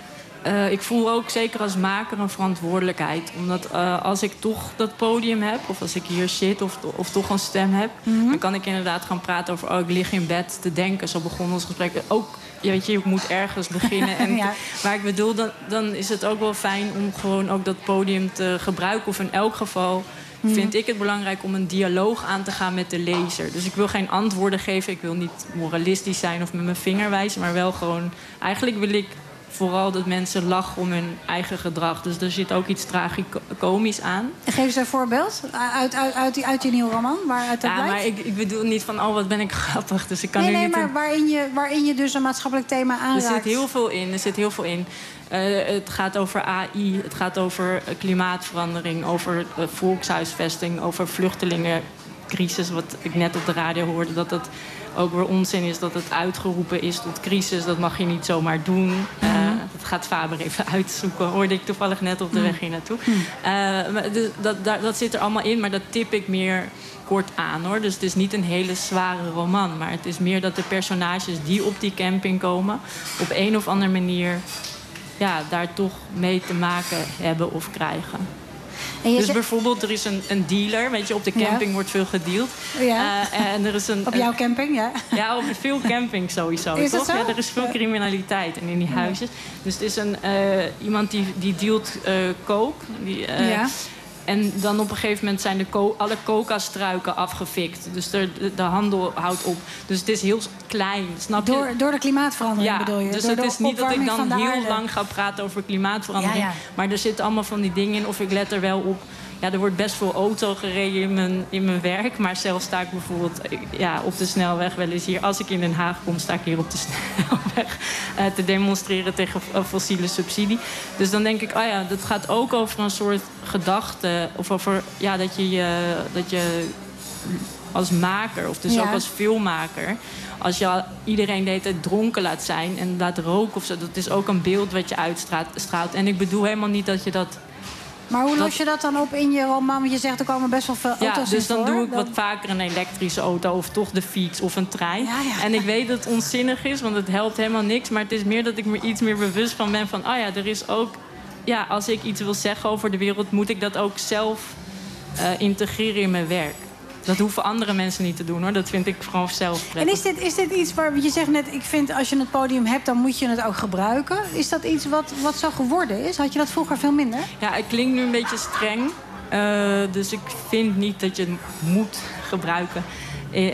Uh, ik voel ook zeker als maker een verantwoordelijkheid. Omdat uh, als ik toch dat podium heb, of als ik hier zit of, of toch een stem heb, mm-hmm. dan kan ik inderdaad gaan praten over, oh, ik lig in bed te denken. Zo begon ons gesprek. Ook, ja, weet je, je moet ergens beginnen. En ja. Maar ik bedoel, dan, dan is het ook wel fijn om gewoon ook dat podium te gebruiken. Of in elk geval mm-hmm. vind ik het belangrijk om een dialoog aan te gaan met de lezer. Dus ik wil geen antwoorden geven. Ik wil niet moralistisch zijn of met mijn vinger wijzen. Maar wel gewoon, eigenlijk wil ik vooral dat mensen lachen om hun eigen gedrag. Dus er zit ook iets tragicomisch aan. Geef eens een voorbeeld uit, uit, uit, die, uit die nieuwe roman, waaruit dat ja, blijkt. Maar ik, ik bedoel niet van, oh, wat ben ik grappig. Dus ik kan nee, nu nee, niet maar een... waarin, je, waarin je dus een maatschappelijk thema aanraakt. Er zit heel veel in. Er zit heel veel in. Uh, het gaat over A I, het gaat over uh, klimaatverandering, over uh, volkshuisvesting, over vluchtelingencrisis, wat ik net op de radio hoorde, dat dat ook weer onzin is, dat het uitgeroepen is tot crisis. Dat mag je niet zomaar doen. Uh, dat gaat Faber even uitzoeken. Hoorde ik toevallig net op de weg hier naartoe. Uh, maar dus dat, dat, dat zit er allemaal in, maar dat tip ik meer kort aan, hoor. Dus het is niet een hele zware roman. Maar het is meer dat de personages die op die camping komen, op een of andere manier, ja, daar toch mee te maken hebben of krijgen. Dus zegt... bijvoorbeeld, er is een, een dealer. Weet je, op de camping ja. wordt veel gedeeld. Ja. Uh, en er is een, op jouw camping, ja? Ja, op veel campings sowieso. Is toch? dat zo? Ja, er is veel criminaliteit en in die huisjes. Dus het is een, uh, iemand die, die dealt uh, coke. Die, uh, ja. En dan op een gegeven moment zijn de co- alle coca-struiken afgefikt. Dus de, de, de handel houdt op. Dus het is heel klein, snap je? Door, door de klimaatverandering ja, bedoel je? Dus door het is niet dat ik dan heel aarde. lang ga praten over klimaatverandering. Ja, ja. Maar er zitten allemaal van die dingen in. Of ik let er wel op. Ja, er wordt best veel auto gereden in mijn, in mijn werk. Maar zelf sta ik bijvoorbeeld ja, op de snelweg wel eens hier. Als ik in Den Haag kom, sta ik hier op de snelweg uh, te demonstreren tegen fossiele subsidie. Dus dan denk ik, oh ja, dat gaat ook over een soort gedachte. Of over ja, dat je, je, dat je als maker, of dus ja. ook als filmmaker, als je iedereen de hele tijd dronken laat zijn en laat roken of zo, dat is ook een beeld wat je uitstraalt. En ik bedoel helemaal niet dat je dat. Maar hoe los je dat dan op in je roman? Want je zegt, er komen best wel veel auto's in voor. Ja, dus dan doe ik wat vaker een elektrische auto of toch de fiets of een trein. Ja, ja. En ik weet dat het onzinnig is, want het helpt helemaal niks. Maar het is meer dat ik me iets meer bewust van ben van, oh ja, er is ook, ja, als ik iets wil zeggen over de wereld, moet ik dat ook zelf uh, integreren in mijn werk. Dat hoeven andere mensen niet te doen, hoor. Dat vind ik gewoon zelf prettig. En is dit, is dit iets waar je zegt net, ik vind als je het podium hebt, dan moet je het ook gebruiken. Is dat iets wat, wat zo geworden is? Had je dat vroeger veel minder? Ja, het klinkt nu een beetje streng. Uh, dus ik vind niet dat je het moet gebruiken. Uh,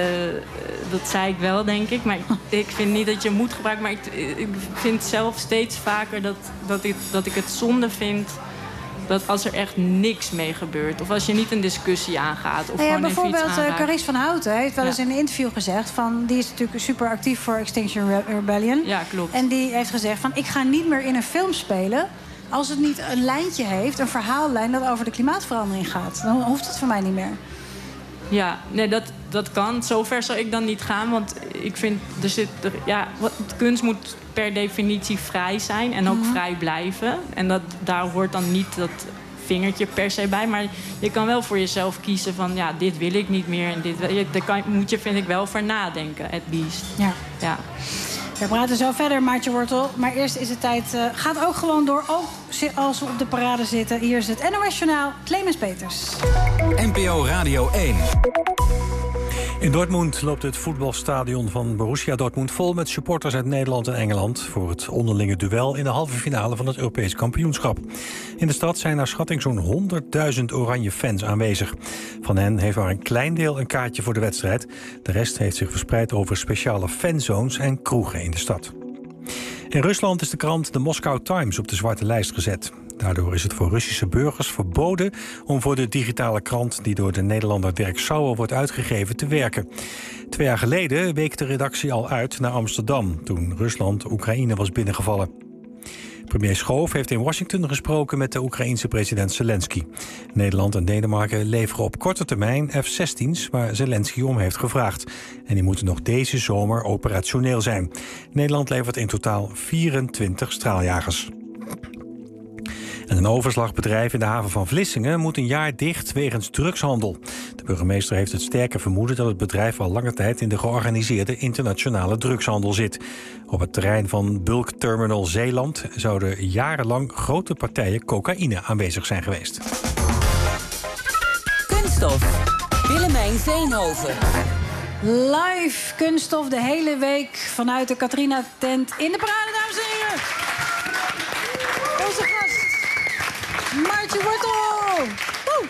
dat zei ik wel, denk ik. Maar ik, ik vind niet dat je moet gebruiken. Maar ik, ik vind zelf steeds vaker dat, dat, ik, dat ik het zonde vind Dat als er echt niks mee gebeurt. Of als je niet een discussie aangaat. Of Nou ja, gewoon even iets bijvoorbeeld uh, aanraakt. Carice van Houten heeft wel eens Ja. in een interview gezegd... Van, die is natuurlijk super actief voor Extinction Re- Rebellion. Ja, klopt. En die heeft gezegd van ik ga niet meer in een film spelen... als het niet een lijntje heeft, een verhaallijn... dat over de klimaatverandering gaat. Dan hoeft het voor mij niet meer. Ja, nee, dat, dat kan. Zover zou ik dan niet gaan. Want ik vind, er zit, er, ja, wat, kunst moet per definitie vrij zijn. En ook Mhm. vrij blijven. En dat, daar hoort dan niet dat vingertje per se bij. Maar je kan wel voor jezelf kiezen van... ja, dit wil ik niet meer. En dit, je- daar kan, moet je, vind ik, wel voor nadenken, at least. Ja. Ja. We praten zo verder, Maartje Wortel. Maar eerst is het tijd... Uh, gaat ook gewoon door, ook zi- als we op de parade zitten. Hier is het N O S-journaal, Clemens Peters. N P O Radio één. In Dortmund loopt het voetbalstadion van Borussia Dortmund vol met supporters uit Nederland en Engeland voor het onderlinge duel in de halve finale van het Europees kampioenschap. In de stad zijn naar schatting zo'n honderdduizend oranje fans aanwezig. Van hen heeft maar een klein deel een kaartje voor de wedstrijd. De rest heeft zich verspreid over speciale fanzones en kroegen in de stad. In Rusland is de krant de Moscow Times op de zwarte lijst gezet. Daardoor is het voor Russische burgers verboden om voor de digitale krant die door de Nederlander Dirk Sauer wordt uitgegeven te werken. Twee jaar geleden week de redactie al uit naar Amsterdam toen Rusland Oekraïne was binnengevallen. Premier Schoof heeft in Washington gesproken met de Oekraïense president Zelensky. Nederland en Denemarken leveren op korte termijn F zestien's waar Zelensky om heeft gevraagd. En die moeten nog deze zomer operationeel zijn. Nederland levert in totaal vierentwintig straaljagers. En een overslagbedrijf in de haven van Vlissingen moet een jaar dicht wegens drugshandel. De burgemeester heeft het sterke vermoeden dat het bedrijf al lange tijd in de georganiseerde internationale drugshandel zit. Op het terrein van Bulk Terminal Zeeland zouden jarenlang grote partijen cocaïne aanwezig zijn geweest. Kunststof. Willemijn Veenhoven. Live kunststof de hele week vanuit de Katrina-tent in de parade, dames en heren. Onze gast, Maartje Wortel. Woe!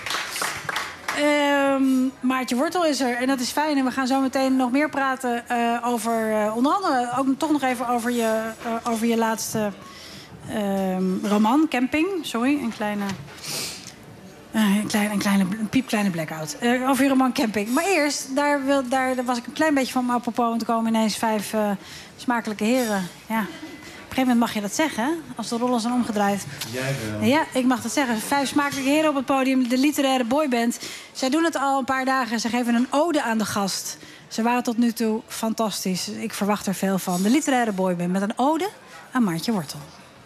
Um, Maartje Wortel is er en dat is fijn. En we gaan zo meteen nog meer praten uh, over, uh, onder andere ook toch nog even over je, uh, over je laatste um, roman, Camping. Sorry, een kleine... Uh, een, klein, een, kleine, een piepkleine blackout. Uh, over je roman Camping. Maar eerst, daar, wil, daar, daar was ik een klein beetje van me apropos om te komen. Ineens vijf uh, smakelijke heren. Ja. Op een gegeven moment mag je dat zeggen, hè? Als de rollen zijn omgedraaid. Jij wel. Ja, ik mag dat zeggen. Vijf smakelijke heren op het podium, de literaire boyband. Zij doen het al een paar dagen. Ze geven een ode aan de gast. Ze waren tot nu toe fantastisch. Ik verwacht er veel van. De literaire boyband met een ode aan Maartje Wortel.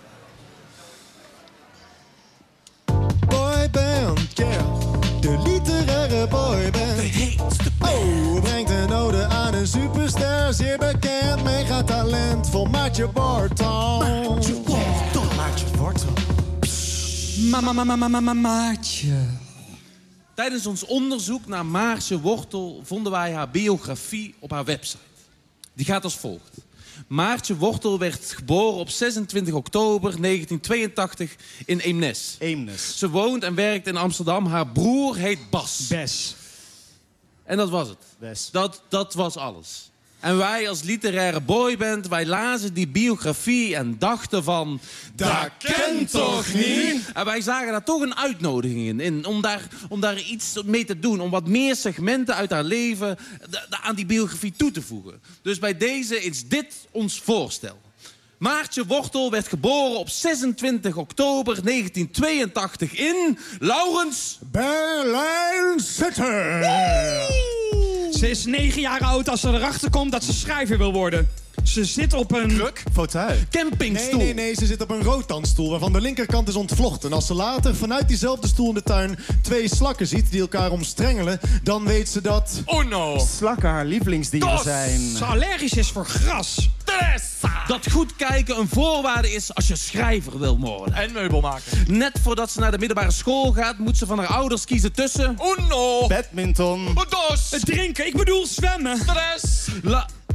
Boyband, yeah. De literaire boyband. Oh, brengt een ode aan een superster. Zeer bekend, mega talentvol Maartje Wortel. Maartje Wortel. Maartje Wortel. Mama, mama, mama, mama, Maartje. Tijdens ons onderzoek naar Maartje Wortel vonden wij haar biografie op haar website. Die gaat als volgt. Maartje Wortel werd geboren op zesentwintig oktober negentien tweeëntachtig in Eemnes. Eemnes. Ze woont en werkt in Amsterdam. Haar broer heet Bas. Bes. En dat was het. Bes. Dat, dat was alles. En wij als literaire boyband, wij lazen die biografie en dachten van... Dat kent toch niet? En wij zagen daar toch een uitnodiging in, in om, daar, om daar iets mee te doen. Om wat meer segmenten uit haar leven de, de, aan die biografie toe te voegen. Dus bij deze is dit ons voorstel. Maartje Wortel werd geboren op zesentwintig oktober negentien tweeëntachtig in Laurens... Berlijn City. Ze is negen jaar oud als ze erachter komt dat ze schrijver wil worden. Ze zit op een... Kruk? Fauteuil. Campingstoel. Nee, nee, nee, ze zit op een rotanstoel waarvan de linkerkant is ontvlochten. En als ze later vanuit diezelfde stoel in de tuin twee slakken ziet die elkaar omstrengelen, dan weet ze dat... Oh no! Slakken haar lievelingsdieren Dos. zijn. Ze allergisch is voor gras. Tessa. Dat goed kijken een voorwaarde is als je schrijver wil worden. En meubelmaker. Net voordat ze naar de middelbare school gaat, moet ze van haar ouders kiezen tussen... Uno. Badminton. Dos. Het drinken, ik bedoel zwemmen. Tres. La...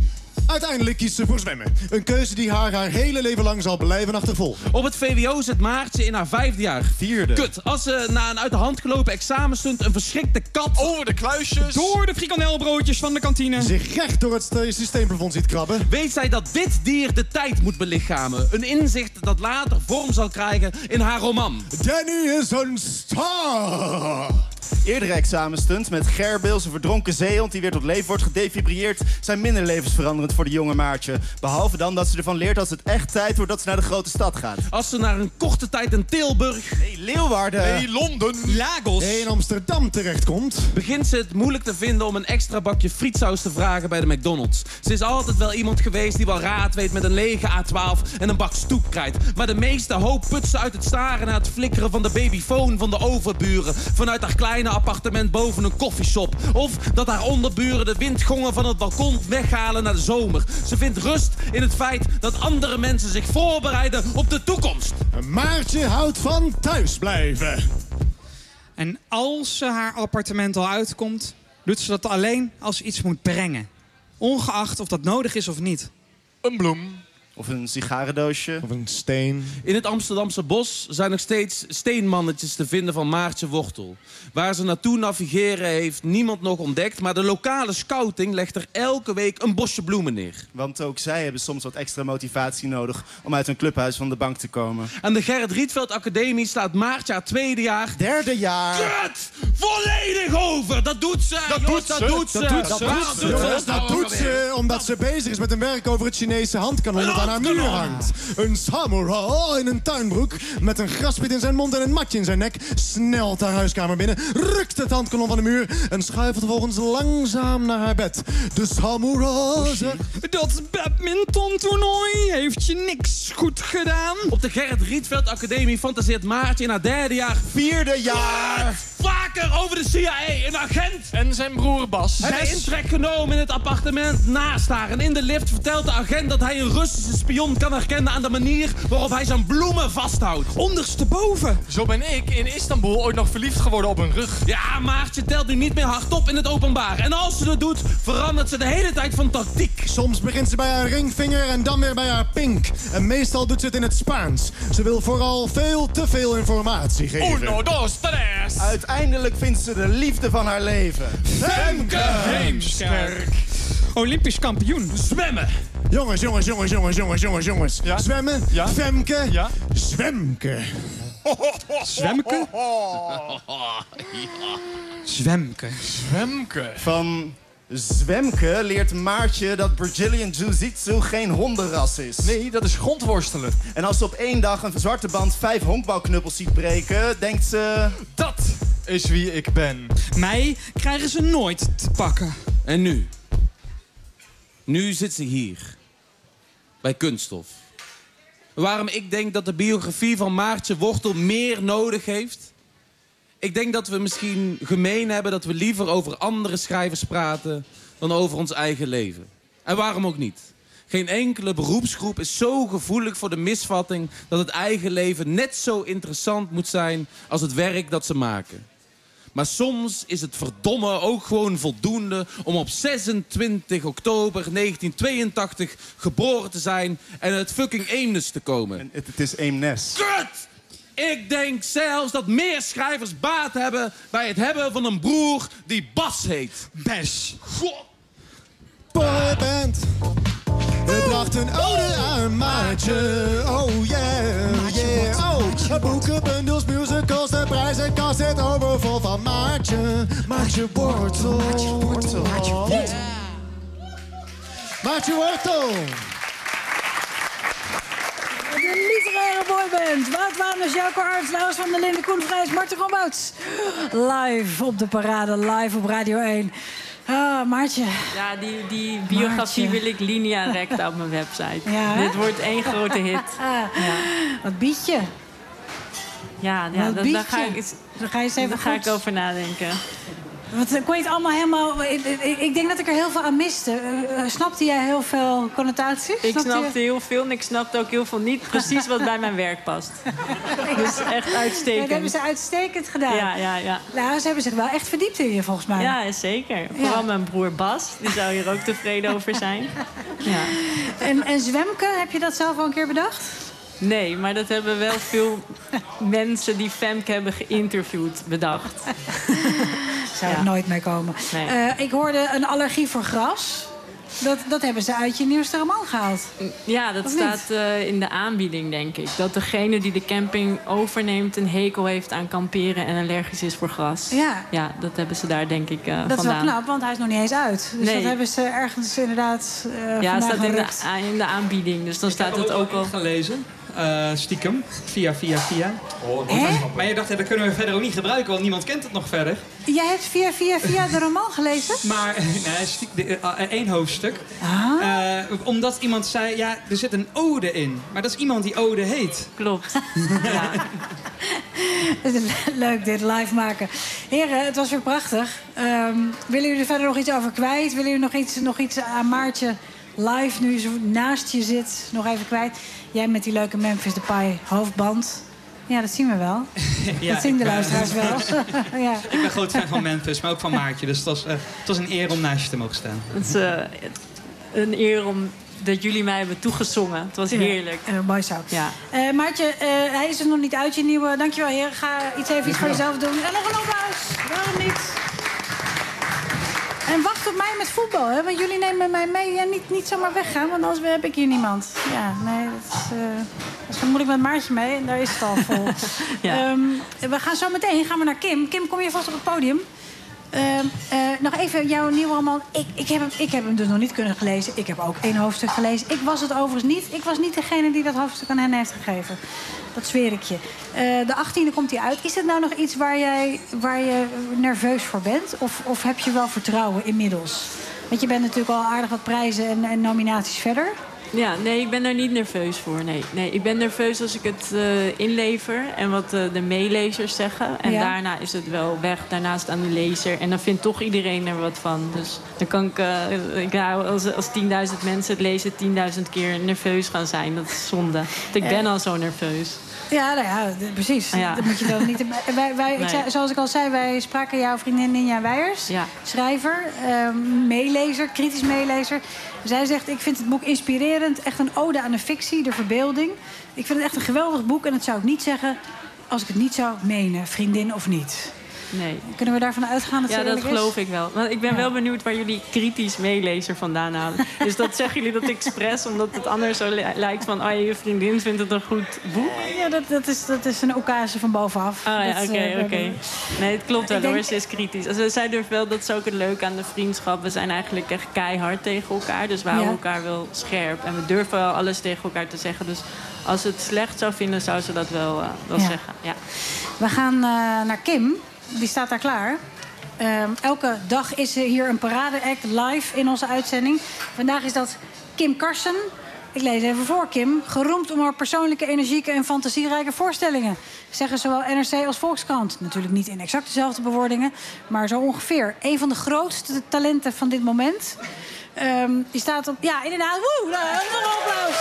Uiteindelijk kiest ze voor zwemmen. Een keuze die haar haar hele leven lang zal blijven achtervolgen. Op het V W O zit Maartje in haar vijfde jaar. Vierde. Kut, als ze na een uit de hand gelopen examenstunt een verschrikte kat... Over de kluisjes. Door de frikandelbroodjes van de kantine. Zich recht door het systeemplafond ziet krabben. Weet zij dat dit dier de tijd moet belichamen? Een inzicht dat later vorm zal krijgen in haar roman. Danny is een star! Eerdere examenstunt met Gerbils, een verdronken zeehond die weer tot leven wordt gedefibreerd, zijn minder levensveranderend voor de jonge Maartje. Behalve dan dat ze ervan leert als het echt tijd wordt dat ze naar de grote stad gaat. Als ze naar een korte tijd in Tilburg... Nee, Leeuwarden. Nee, Londen. Lagos. Nee, in Amsterdam terechtkomt. Begint ze het moeilijk te vinden om een extra bakje frietsaus te vragen bij de McDonald's. Ze is altijd wel iemand geweest die wel raad weet met een lege A twaalf en een bak stoepkrijt. Maar de meeste hoop put ze uit het staren naar het flikkeren van de babyfoon van de overburen. Vanuit haar kleine appartement boven een koffieshop. Of dat haar onderburen de windgongen van het balkon weghalen naar de zomer. Ze vindt rust in het feit dat andere mensen zich voorbereiden op de toekomst. Maartje houdt van thuisblijven. En als ze haar appartement al uitkomt, doet ze dat alleen als ze iets moet brengen. Ongeacht of dat nodig is of niet. Een bloem. Of een sigarendoosje. Of een steen. In het Amsterdamse bos zijn nog steeds steenmannetjes te vinden van Maartje Wortel. Waar ze naartoe navigeren heeft niemand nog ontdekt. Maar de lokale scouting legt er elke week een bosje bloemen neer. Want ook zij hebben soms wat extra motivatie nodig om uit hun clubhuis van de bank te komen. Aan de Gerrit Rietveld Academie slaat Maartje haar tweede jaar... Derde jaar. Kut! Volledig over! Dat doet ze! Dat Jongens, doet dat ze! doet ze! Dat doet ze! Waarom Dat doet doet ze Jongens, dat doet ze omdat ze bezig is met een werk over het Chinese handkanon dat aan haar muur hangt. Een samurai in een tuinbroek met een graspiet in zijn mond en een matje in zijn nek snelt haar huiskamer binnen, rukt het handkanon van de muur en schuift vervolgens langzaam naar haar bed. De samurai zegt... Dat badmintontoernooi heeft je niks goed gedaan. Op de Gerrit Rietveld Academie fantaseert Maartje in haar derde jaar... Vierde jaar! Vaker over de C I A, een agent! En zijn broer Bas. Hebben intrek genomen in het appartement naast haar. En in de lift vertelt de agent dat hij een Russische spion kan herkennen aan de manier waarop hij zijn bloemen vasthoudt. Ondersteboven. Zo ben ik in Istanbul ooit nog verliefd geworden op een rug. Ja, Maartje telt nu niet meer hardop in het openbaar. En als ze dat doet, verandert ze de hele tijd van tactiek. Soms begint ze bij haar ringvinger en dan weer bij haar pink. En meestal doet ze het in het Spaans. Ze wil vooral veel te veel informatie geven. Uno, dos, tres. Uiteindelijk vindt ze de liefde van haar leven. Femke Heemskerk. Olympisch kampioen. Zwemmen. Jongens, jongens, jongens, jongens, jongens, jongens, jongens. Ja? Zwemmen, Ja? Femke, Ja? Zwemke. Zwemke? Zwemke. Zwemke. Van Zwemke leert Maartje dat Brazilian Jiu-Jitsu geen hondenras is. Nee, dat is grondworstelen. En als ze op één dag een zwarte band vijf honkbalknuppels ziet breken, denkt ze... Dat is wie ik ben. Mij krijgen ze nooit te pakken. En nu? Nu zit ze hier. Bij Kunststof. Waarom ik denk dat de biografie van Maartje Wortel meer nodig heeft? Ik denk dat we misschien gemeen hebben dat we liever over andere schrijvers praten dan over ons eigen leven. En waarom ook niet? Geen enkele beroepsgroep is zo gevoelig voor de misvatting dat het eigen leven net zo interessant moet zijn als het werk dat ze maken. Maar soms is het verdomme ook gewoon voldoende om op zesentwintig oktober negentien tweeëntachtig geboren te zijn en uit fucking Eemnes te komen. En het, het is Eemnes. Kut! Ik denk zelfs dat meer schrijvers baat hebben bij het hebben van een broer die Bas heet. Bes. Goh. Boyband. Het bracht een ode aan Maartje. Oh yeah, yeah. Oh, boeken, bundels, musicals, de prijzenkast zit overvol van Maartje. Maartje Wortel. Maartje Wortel. Maartje Wortel. Maartje Wortel. De literaire boyband. Wout Waanders, Jouko Arts, Laurens van der Linden, Koen Vrijs, Marten Rombouts. Live op de parade, live op Radio één. Ah, Maartje. Ja, die, die biografie Maartje. wil ik linea recta op mijn website. Ja, hè? Dit wordt één grote hit. Ja. Wat bied je? Ja, ja Wat dat, bied daar ga je? ik, eens- Dan ga je eens even daar ga goed. ik over nadenken. Want kon je het allemaal helemaal... Ik, ik, ik denk dat ik er heel veel aan miste. Uh, snapte jij heel veel connotaties? Ik snapte snapte je... heel veel en ik snapte ook heel veel niet precies wat bij mijn werk past. Dus echt uitstekend. Ja, dat hebben ze uitstekend gedaan. Ja, ja, ja. Nou, ze hebben zich wel echt verdiept in je, volgens mij. Ja, zeker. Vooral Ja. mijn broer Bas, die zou hier ook tevreden over zijn. Ja. En, en zwemken, heb je dat zelf al een keer bedacht? Nee, maar dat hebben wel veel mensen die Femke hebben geïnterviewd bedacht. Zou er Ja. nooit mee komen. Nee. Uh, ik hoorde een allergie voor gras. Dat, dat hebben ze uit je nieuwste roman gehaald. Ja, dat Of staat uh, in de aanbieding, denk ik. Dat degene die de camping overneemt een hekel heeft aan kamperen en allergisch is voor gras. Ja. Ja, dat hebben ze daar, denk ik, uh, Dat is wel vandaan. knap, want hij is nog niet eens uit. Dus Nee. dat hebben ze ergens inderdaad uh, Ja, vandaan het staat in de, gerukt. a- in de aanbieding, dus dan staat het ook al... gelezen. Uh, stiekem. Via, via, via. Hè? Maar je dacht, ja, dat kunnen we verder ook niet gebruiken, want niemand kent het nog verder. Jij hebt via via via de roman gelezen? Maar, nee, stiek- de- uh, uh, één hoofdstuk. Ah. Uh, omdat iemand zei, ja, er zit een ode in. Maar dat is iemand die ode heet. Klopt. Leuk dit, live maken. Heren, het was weer prachtig. Um, willen jullie er verder nog iets over kwijt? Willen jullie nog iets, nog iets aan Maartje live, nu zo naast je zit, nog even kwijt? Jij met die leuke Memphis Depay hoofdband. Ja, dat zien we wel. Ja, dat zien de ik ben- luisteraars wel. ja. Ik ben groot fan van Memphis, maar ook van Maartje. Dus het was, uh, het was een eer om naast je te mogen staan. Het is uh, een eer om dat jullie mij hebben toegezongen. Het was heerlijk. Ja, mooi zo. Ja. Uh, Maartje, uh, hij is er nog niet uit, je nieuwe. Dankjewel, heren. Ga iets even iets voor jezelf doen. En nog een applaus. Waarom niet? En wacht op mij met voetbal, hè? Want jullie nemen mij mee en niet, niet zomaar weggaan, want anders heb ik hier niemand. Ja, nee, dat is, uh, dus dan moet ik met Maartje mee en daar is het al vol. Ja. Um, we gaan zo meteen gaan we naar Kim. Kim, kom je vast op het podium? Uh, uh, nog even jouw nieuwe roman. Ik, ik, heb hem, ik heb hem dus nog niet kunnen gelezen. Ik heb ook één hoofdstuk gelezen. Ik was het overigens niet. Ik was niet degene die dat hoofdstuk aan hen heeft gegeven. Dat zweer ik je. Uh, de achttiende komt hij uit. Is het nou nog iets waar, jij, waar je nerveus voor bent? Of, of heb je wel vertrouwen inmiddels? Want je bent natuurlijk al aardig wat prijzen en, en nominaties verder. Ja, nee, ik ben daar niet nerveus voor. Nee, nee ik ben nerveus als ik het uh, inlever en wat uh, de meelezers zeggen. En Ja. daarna is het wel weg, daarnaast aan de lezer. En dan vindt toch iedereen er wat van. Dus dan kan ik, uh, ik hou, als, als tienduizend mensen het lezen, tienduizend keer nerveus gaan zijn. Dat is zonde. Want ik ben al zo nerveus. Ja, nou ja, d- precies. Ja. Dat moet je dan niet... Wij, wij, ik Nee. zei, zoals ik al zei, wij spraken jouw vriendin Ninja Weijers. Ja. Schrijver, um, meelezer, kritisch meelezer. Zij zegt, ik vind het boek inspirerend. Echt een ode aan de fictie, de verbeelding. Ik vind het echt een geweldig boek. En dat zou ik niet zeggen als ik het niet zou menen, vriendin of niet. Nee. Kunnen we daarvan uitgaan dat Ja, ze dat eerlijk is? geloof ik wel. Want ik ben Ja. wel benieuwd waar jullie kritisch meelezer vandaan halen. Dus dat zeggen jullie dat expres, omdat het anders zo li- lijkt van... oh, je vriendin vindt het een goed boek? Ja, dat, dat, is, dat is een occasie van bovenaf. Ah ja, Dat, oké, eh, we oké. hebben- Nee, het klopt wel Ik denk- hoor, ze is kritisch. Also, zij durft wel, dat is ook het leuke aan de vriendschap. We zijn eigenlijk echt keihard tegen elkaar. Dus we houden Ja. elkaar wel scherp. En we durven wel alles tegen elkaar te zeggen. Dus als ze het slecht zou vinden, zou ze dat wel, uh, wel Ja. zeggen. Ja. We gaan uh, naar Kim. Die staat daar klaar. Um, elke dag is er hier een parade-act live in onze uitzending. Vandaag is dat Kim Karsen. Ik lees even voor, Kim. Geroemd om haar persoonlijke, energieke en fantasierijke voorstellingen. Zeggen zowel N R C als Volkskrant. Natuurlijk niet in exact dezelfde bewoordingen, maar zo ongeveer. Een van de grootste talenten van dit moment. Um, die staat op... Ja, inderdaad. Woe, nou, nog een applaus.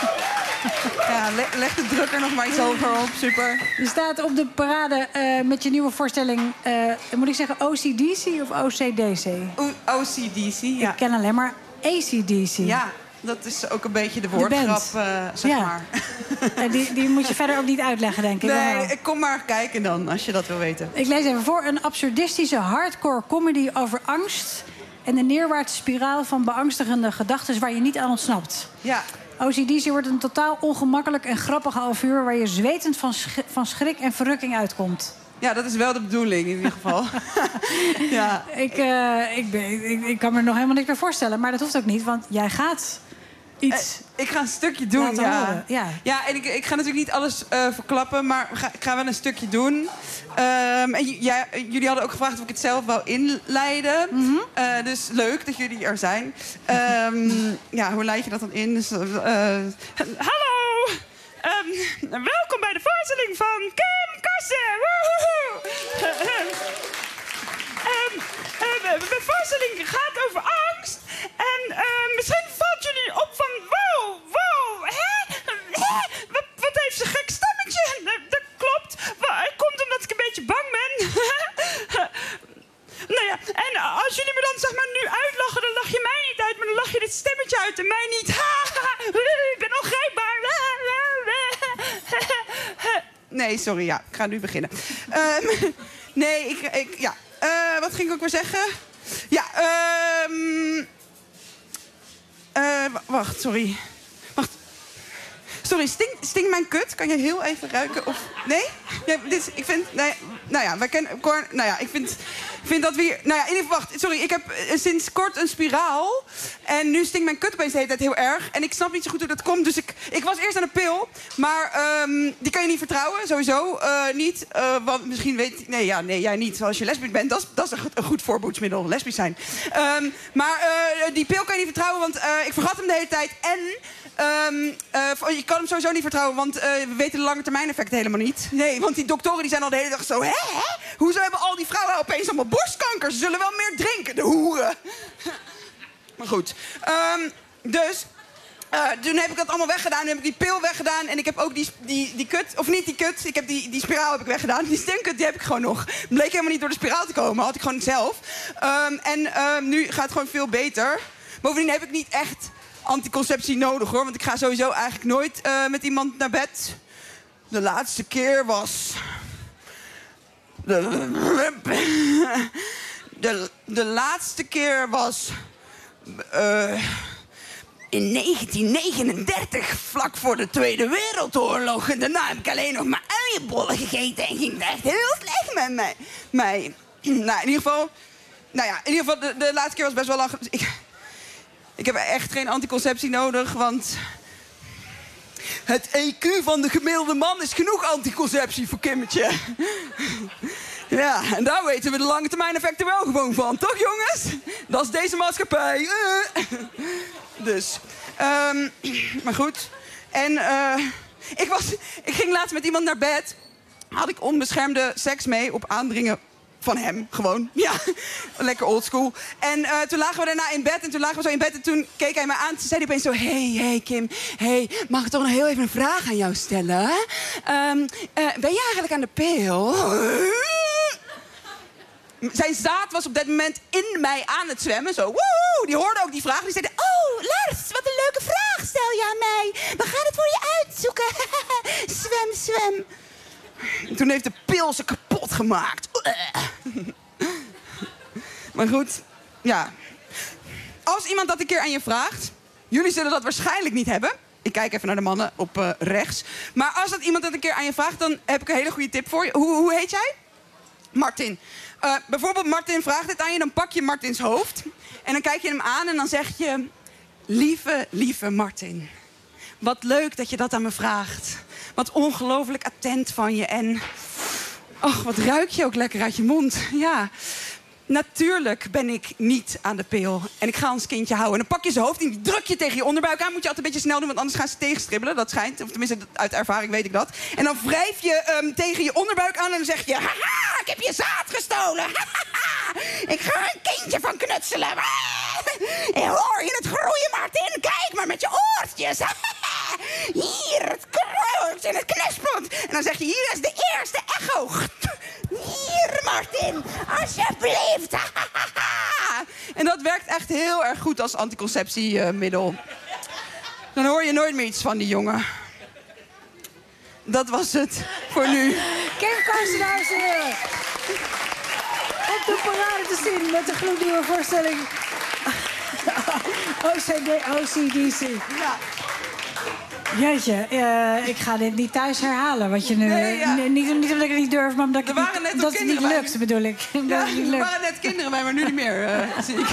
Ja, le- leg de druk er nog maar iets hoger op. Super. Je staat op de parade uh, met je nieuwe voorstelling... Uh, moet ik zeggen O C D C of O C D C? O C D C, ja. Ik ken alleen maar A C D C. Ja, dat is ook een beetje de De woordgrap, band. uh, zeg Ja. maar. Uh, die, die moet je verder ook niet uitleggen, denk ik. Nee, Wel. ik kom maar kijken dan, als je dat wil weten. Ik lees even voor. Een absurdistische hardcore comedy over angst... en de neerwaartse spiraal van beangstigende gedachten... waar je niet aan ontsnapt. Ja. O C D C wordt een totaal ongemakkelijk en grappig half uur... waar je zwetend van, sch van schrik en verrukking uitkomt. Ja, dat is wel de bedoeling in ieder geval. Ja. Ik, uh, ik, ben, ik, ik kan me er nog helemaal niks bij voorstellen. Maar dat hoeft ook niet, want jij gaat iets... Eh, ik ga een stukje doen, laten ja. horen. Ja. Ja, en ik, ik ga natuurlijk niet alles uh, verklappen, maar we ga, ik ga wel een stukje doen. Um, en j- ja, jullie hadden ook gevraagd of ik het zelf wou inleiden. Mm-hmm. Uh, dus leuk dat jullie er zijn. Um, ja, hoe leid je dat dan in? Dus, uh, hallo! Um, welkom bij de voorstelling van Kim Karsen! Woehoehoe! um, gaat over angst. En uh, misschien valt jullie op van... Wow, wow, hè? hè? Wat, wat heeft ze een gek stemmetje? Dat, dat klopt. Het komt omdat ik een beetje bang ben. Nou ja, en als jullie me dan zeg maar nu uitlachen, dan lach je mij niet uit, maar dan lach je dit stemmetje uit en mij niet. Ik ben ongrijpbaar. Nee, sorry, ja, ik ga nu beginnen. Um, nee, ik, ik ja, uh, wat ging ik ook weer zeggen? Ja, um, uh, wacht, sorry. Wacht. Sorry, stinkt stink mijn kut? Kan je heel even ruiken? Of nee? Ja, dit, ik vind, nee, nou ja, wij kennen, Cor, nou ja, ik vind, ik vind dat we hier, nou ja, in ieder geval, wacht, sorry, ik heb uh, sinds kort een spiraal en nu stinkt mijn kut opeens de hele tijd heel erg en ik snap niet zo goed hoe dat komt, dus ik, ik was eerst aan de pil, maar um, die kan je niet vertrouwen, sowieso uh, niet, uh, want misschien weet, nee, ja, nee, jij niet, als je lesbisch bent, dat is, dat is een, goed, een goed voorboedsmiddel, lesbisch zijn. Um, maar uh, die pil kan je niet vertrouwen, want uh, ik vergat hem de hele tijd en Um, uh, je kan hem sowieso niet vertrouwen, want uh, we weten de lange termijn effecten helemaal niet. Nee, want die doktoren die zijn al de hele dag zo... Hè? Hoezo hebben al die vrouwen opeens allemaal borstkanker? Ze zullen wel meer drinken, de hoeren. Maar goed. Um, dus... Uh, toen heb ik dat allemaal weggedaan. Nu heb ik die pil weggedaan. En ik heb ook die, die, die kut... Of niet die kut. Ik heb die, die spiraal heb ik weggedaan. Die stinkkut die heb ik gewoon nog. Het bleek helemaal niet door de spiraal te komen. Had ik gewoon zelf. Um, en um, nu gaat het gewoon veel beter. Bovendien heb ik niet echt... anticonceptie nodig, hoor. Want ik ga sowieso eigenlijk nooit uh, met iemand naar bed. De laatste keer was... De, de, de laatste keer was... Uh, in negentien negenendertig, vlak voor de Tweede Wereldoorlog. En daarna heb ik alleen nog maar uienbollen gegeten... en ging het echt heel slecht met mij. mij. Nou, in ieder geval... Nou ja, in ieder geval, de, de laatste keer was best wel lang... Ik, Ik heb echt geen anticonceptie nodig, want... het E Q van de gemiddelde man is genoeg anticonceptie voor Kimmetje. Ja, en daar weten we de lange termijn effecten wel gewoon van, toch jongens? Dat is deze maatschappij. Uh. Dus, um, maar goed. En uh, ik, was, ik ging laatst met iemand naar bed. Had ik onbeschermde seks mee op aandringen van hem, gewoon. Ja, lekker oldschool. En uh, toen lagen we daarna in bed en toen lagen we zo in bed en toen keek hij me aan. Toen zei hij opeens zo, hey, hey Kim, hey, mag ik toch nog heel even een vraag aan jou stellen? Um, uh, ben jij eigenlijk aan de pil? Zijn zaad was op dat moment in mij aan het zwemmen, zo, woehoe. Die hoorde ook die vraag. Die zei, oh, Lars, wat een leuke vraag stel je aan mij. We gaan het voor je uitzoeken. Zwem, zwem. Toen heeft de pil ze kapot gemaakt. Maar goed, ja. Als iemand dat een keer aan je vraagt... jullie zullen dat waarschijnlijk niet hebben. Ik kijk even naar de mannen op uh, rechts. Maar als dat iemand dat een keer aan je vraagt... dan heb ik een hele goede tip voor je. Hoe, hoe heet jij? Martin. Uh, bijvoorbeeld Martin vraagt het aan je, dan pak je Martins hoofd. En dan kijk je hem aan en dan zeg je... Lieve, lieve Martin. Wat leuk dat je dat aan me vraagt. Wat ongelooflijk attent van je. En ach, wat ruik je ook lekker uit je mond. Ja, natuurlijk ben ik niet aan de pil. En ik ga ons kindje houden. En dan pak je zijn hoofd en die druk je tegen je onderbuik aan. Moet je altijd een beetje snel doen, want anders gaan ze tegenstribbelen. Dat schijnt, of tenminste uit ervaring weet ik dat. En dan wrijf je um, tegen je onderbuik aan en dan zeg je... Haha, ik heb je zaad gestolen. Haha, ik ga er een kindje van knutselen. En hoor je het groeien, Martin? Kijk maar met je oortjes. Hier, het kruipt en het knispelt. En dan zeg je, hier is de eerste echo. Hier, Martin, alsjeblieft. En dat werkt echt heel erg goed als anticonceptiemiddel. Dan hoor je nooit meer iets van die jongen. Dat was het voor nu. Kim Karstenhuizen. Op de parade te zien met de gloednieuwe voorstelling... O C D C. Ja. Jeetje, uh, ik ga dit niet thuis herhalen. Wat je nu, nee, ja. n- niet, niet omdat ik het niet durf, maar omdat ik het niet, net dat het niet lukt, me. bedoel ik. Ja, dat het niet lukt. Er waren net kinderen bij, maar nu niet meer, uh, zie ik.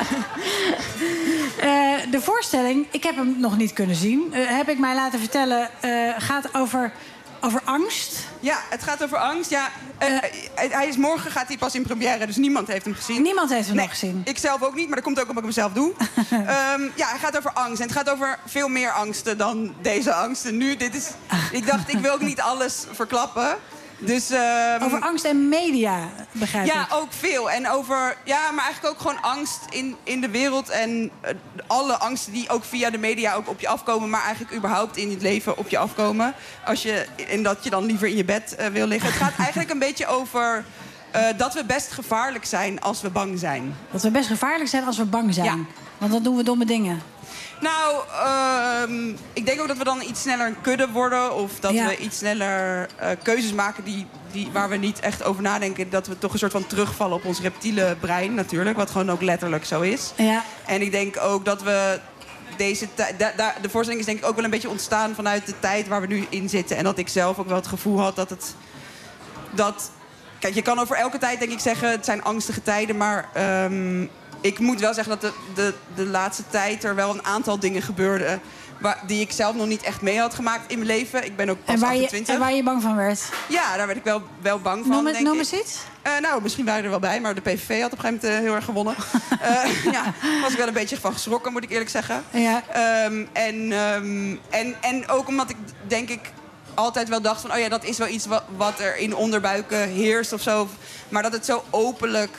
Uh, de voorstelling, ik heb hem nog niet kunnen zien. Uh, heb ik mij laten vertellen, uh, gaat over, over angst. Ja, het gaat over angst. Ja, uh, uh, hij is morgen gaat hij pas in première, dus niemand heeft hem gezien. Niemand heeft hem nee, nog gezien. Ik zelf ook niet, maar dat komt ook omdat ik hem zelf doe. um, ja, hij gaat over angst. En het gaat over veel meer angsten dan deze angsten. Nu, dit is... Ik dacht, ik wil ook niet alles verklappen. Dus, um, over angst en media, begrijp ja, ik. Ja, ook veel. En over, ja, maar eigenlijk ook gewoon angst in, in de wereld. En uh, alle angsten die ook via de media ook op je afkomen. Maar eigenlijk überhaupt in het leven op je afkomen. Als je, en dat je dan liever in je bed uh, wil liggen. Het gaat eigenlijk een beetje over uh, dat we best gevaarlijk zijn als we bang zijn. Dat we best gevaarlijk zijn als we bang zijn. Ja. Want dan doen we domme dingen. Nou, uh, ik denk ook dat we dan iets sneller een kudde worden. Of dat ja. we iets sneller uh, keuzes maken die, die, waar we niet echt over nadenken. Dat we toch een soort van terugvallen op ons reptiele brein natuurlijk. Wat gewoon ook letterlijk zo is. Ja. En ik denk ook dat we deze tijd... De voorstelling is denk ik ook wel een beetje ontstaan vanuit de tijd waar we nu in zitten. En dat ik zelf ook wel het gevoel had dat het... Dat, kijk, je kan over elke tijd denk ik zeggen, het zijn angstige tijden. Maar um, ik moet wel zeggen dat de, de, de laatste tijd er wel een aantal dingen gebeurden... Waar, die ik zelf nog niet echt mee had gemaakt in mijn leven. Ik ben ook pas en waar achtentwintig. Je, en waar je bang van werd? Ja, daar werd ik wel, wel bang van, noem, denk noem ik. eens iets? Uh, nou, misschien waren er wel bij, maar de P V V had op een gegeven moment uh, heel erg gewonnen. uh, ja, daar was ik wel een beetje van geschrokken, moet ik eerlijk zeggen. Ja. Um, en, um, en, en ook omdat ik, denk ik, altijd wel dacht van... oh ja, dat is wel iets wat, wat er in onderbuiken heerst of zo. Maar dat het zo openlijk...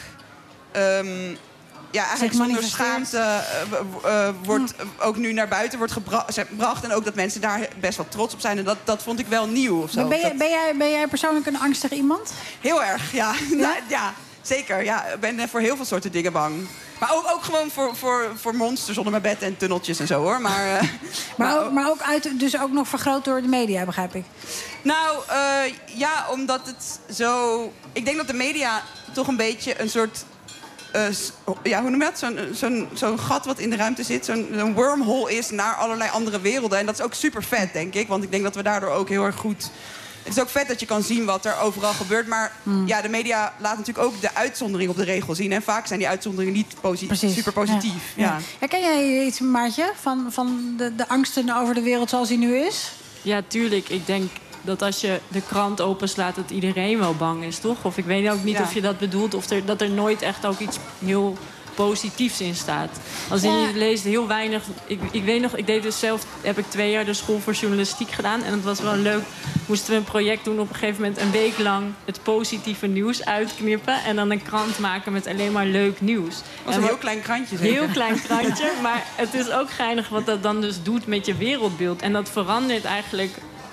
Um, ja, eigenlijk zonder schaamte uh, uh, wordt hm. ook nu naar buiten wordt gebra- gebracht. En ook dat mensen daar best wel trots op zijn. En dat, dat vond ik wel nieuw. Of zo. Ben, je, dat... ben, jij, ben jij persoonlijk een angstig iemand? Heel erg, ja. Ja, nou, ja zeker. Ja, ik ben voor heel veel soorten dingen bang. Maar ook, ook gewoon voor, voor, voor monsters onder mijn bed en tunneltjes en zo, hoor. Maar, uh, maar, maar, ook, maar ook uit, dus ook nog vergroot door de media, begrijp ik? Nou, uh, ja, omdat het zo... Ik denk dat de media toch een beetje een soort... Uh, ja, hoe noem je dat? Zo'n zo'n zo'n gat wat in de ruimte zit. Zo'n een wormhole is naar allerlei andere werelden. En dat is ook super vet, denk ik. Want ik denk dat we daardoor ook heel erg goed... Het is ook vet dat je kan zien wat er overal gebeurt. Maar hmm. ja, de media laat natuurlijk ook de uitzondering op de regel zien. En vaak zijn die uitzonderingen niet posi- super positief. Ja. Ja. Ja. Herken jij iets, Maartje, van, van de, de angsten over de wereld zoals die nu is? Ja, tuurlijk. Ik denk... dat als je de krant openslaat, dat iedereen wel bang is, toch? Of ik weet ook niet ja. of je dat bedoelt... of er, dat er nooit echt ook iets heel positiefs in staat. Als ja. je leest heel weinig... Ik, ik weet nog, ik deed dus zelf... heb ik twee jaar de school voor journalistiek gedaan... en dat was wel leuk. Moesten we een project doen op een gegeven moment... een week lang het positieve nieuws uitknippen... en dan een krant maken met alleen maar leuk nieuws. Dat was een en heel klein krantje, zeker? Heel klein krantje, maar het is ook geinig... wat dat dan dus doet met je wereldbeeld. En dat verandert eigenlijk...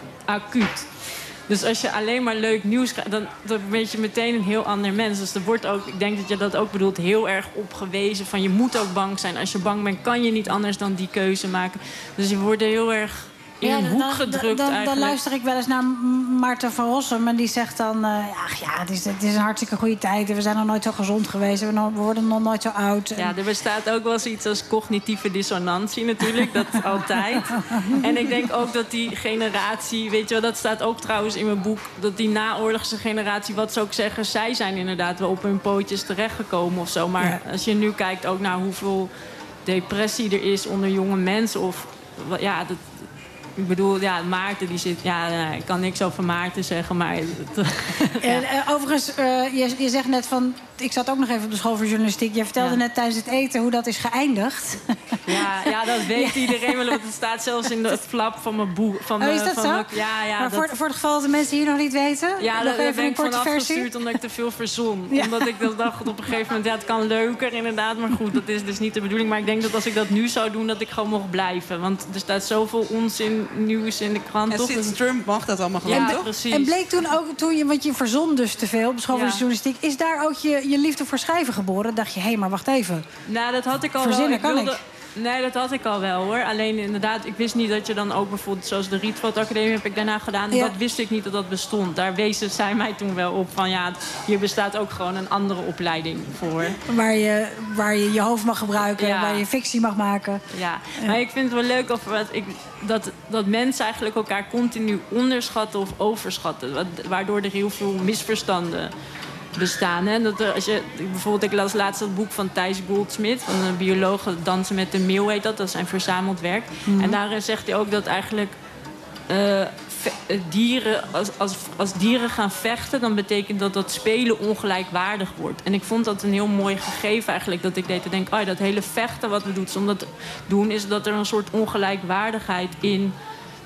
acuut. Dus als je alleen maar leuk nieuws krijgt, dan, dan ben je meteen een heel ander mens. Dus er wordt ook, ik denk dat je dat ook bedoelt, heel erg opgewezen van je moet ook bang zijn. Als je bang bent, kan je niet anders dan die keuze maken. Dus je wordt heel erg in ja, een hoek dan, gedrukt dan, dan, eigenlijk. Dan luister ik wel eens naar Maarten van Rossum en die zegt dan... Uh, ach ja, het is, het is een hartstikke goede tijd. We zijn nog nooit zo gezond geweest. We, nog, we worden nog nooit zo oud. Ja, er bestaat ook wel zoiets als cognitieve dissonantie natuurlijk. Dat altijd. En ik denk ook dat die generatie... Weet je wel, dat staat ook trouwens in mijn boek... dat die naoorlogse generatie, wat ze ook zeggen... zij zijn inderdaad wel op hun pootjes terechtgekomen of zo. Maar ja. als je nu kijkt ook naar hoeveel depressie er is onder jonge mensen... of ja, dat... Ik bedoel, ja, Maarten die zit... Ja, nee, ik kan niks over Maarten zeggen, maar... ja. En, uh, overigens, uh, je, je zegt net van... Ik zat ook nog even op de school voor journalistiek. Je vertelde ja. net tijdens het eten hoe dat is geëindigd. Ja, ja dat weet ja. iedereen wel. Het staat zelfs in het flap van mijn boek. Van oh, is dat van zo? Mijn, ja, ja, maar dat, voor, voor het geval dat de mensen hier nog niet weten... Ja, nog daar even ben een ik van korte versie. afgestuurd omdat ik te veel verzon. Ja. Omdat ik dat dacht op een gegeven moment... Ja, het kan leuker inderdaad, maar goed, dat is dus niet de bedoeling. Maar ik denk dat als ik dat nu zou doen, dat ik gewoon mocht blijven. Want er staat zoveel onzin nieuws in de krant. En toch? sinds Trump mag dat allemaal gewoon, ja, toch? Precies. En bleek toen ook, toen je, want je verzon dus te veel op school voor ja. de journalistiek... is daar ook je, je liefde voor schrijven geboren? dacht je, hé, hey, maar wacht even. Nou, dat had ik al Verzinnen wel. Ik kan wilde... ik. Nee, dat had ik al wel, hoor. Alleen inderdaad, ik wist niet dat je dan ook bijvoorbeeld... zoals de Rietveld Academie heb ik daarna gedaan. Ja. Dat wist ik niet dat dat bestond. Daar wezen zij mij toen wel op van... ja, hier bestaat ook gewoon een andere opleiding voor. Waar je waar je, je hoofd mag gebruiken, ja. waar je fictie mag maken. Ja, ja. maar ik vind het wel leuk of wat ik, dat, dat mensen eigenlijk elkaar continu onderschatten of overschatten. Wat, waardoor er heel veel misverstanden... bestaan. Hè? Dat er, als je, bijvoorbeeld, ik las laatst het boek van Thijs Goldsmith... van een bioloog, Dansen met de Meeuw heet dat. Dat is zijn verzameld werk. Mm-hmm. En daarin zegt hij ook dat eigenlijk... Uh, ve- dieren, als, als, als dieren gaan vechten... dan betekent dat dat spelen ongelijkwaardig wordt. En ik vond dat een heel mooi gegeven eigenlijk... dat ik deed te denken, oh, dat hele vechten wat we doen, zonder dat doen... is dat er een soort ongelijkwaardigheid in...